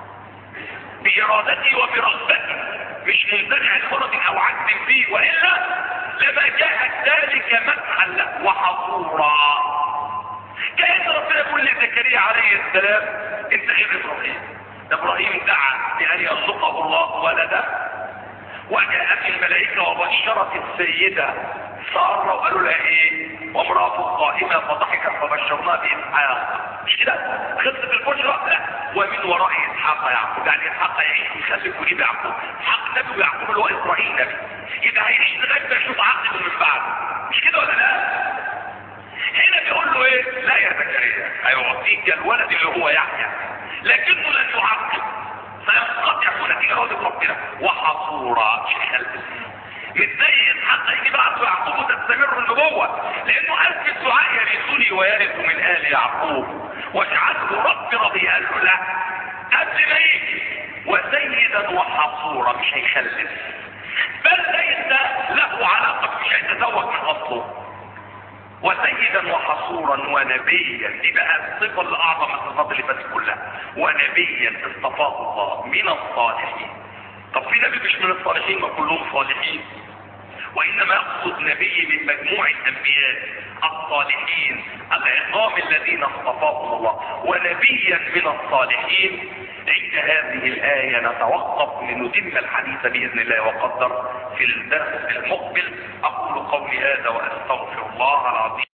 [SPEAKER 1] بارادته وبرغبته، مش ممتنع لمرض او عجز فيه، والا لما جاء ذلك مدحا له وحصورا. كأن ربنا يقول لزكريا عليه السلام انت غير ابراهيم، ده ابراهيم دعا بان يرزقه الله ولدا، وجاءت الملائكة وبشرت السيدة سارة وقالوا لها ايه؟ وامرأته قائمة فضحكت فبشرناها بإسحاق. مش كده؟ خلصت البشرى؟ لا، ومن وراء إسحاق يعقوب، يعني إسحاق يعيش ويخلف ويجيب يعقوب. إسحاق نبي ويعقوب اللي هو إسرائيل نبي، يبقى هيعيش لغاية ما يشوف عقله من بعده. مش كده ولا لا؟ هنا بيقول له ايه؟ لا يا زكريا، هيعطيك الولد اللي هو يحيى، لكنه لن يعقل، فينقطع نتيجة غضب ربنا. وحصورا خلف مش زي اسحاق يجي بعده يعقوب وتستمر النبوة، لانه قال في الدعاء يرثني ويرث من آل يعقوب واجعله ربي رضي. قال له لا قبل ما يجي وسيدا وحصورا، مش هيخلف، بل ليس له علاقة، مش هيتزوج من اصله. وسيدا وحصورا ونبيا، دي بقى الصفة اللي اعظم الصفات اللي فاتت كلها. ونبيا اصطفاه الله من الصالحين. طب في نبي مش من الصالحين؟ ما كلهم صالحين، وانما يقصد نبي من مجموع الانبياء الصالحين العظام الذين اصطفاهم الله. ونبيا من الصالحين. عند هذه الآية نتوقف لنتم الحديث بإذن الله وقدر في الدرس المقبل. أقول قولي هذا وأستغفر الله العظيم.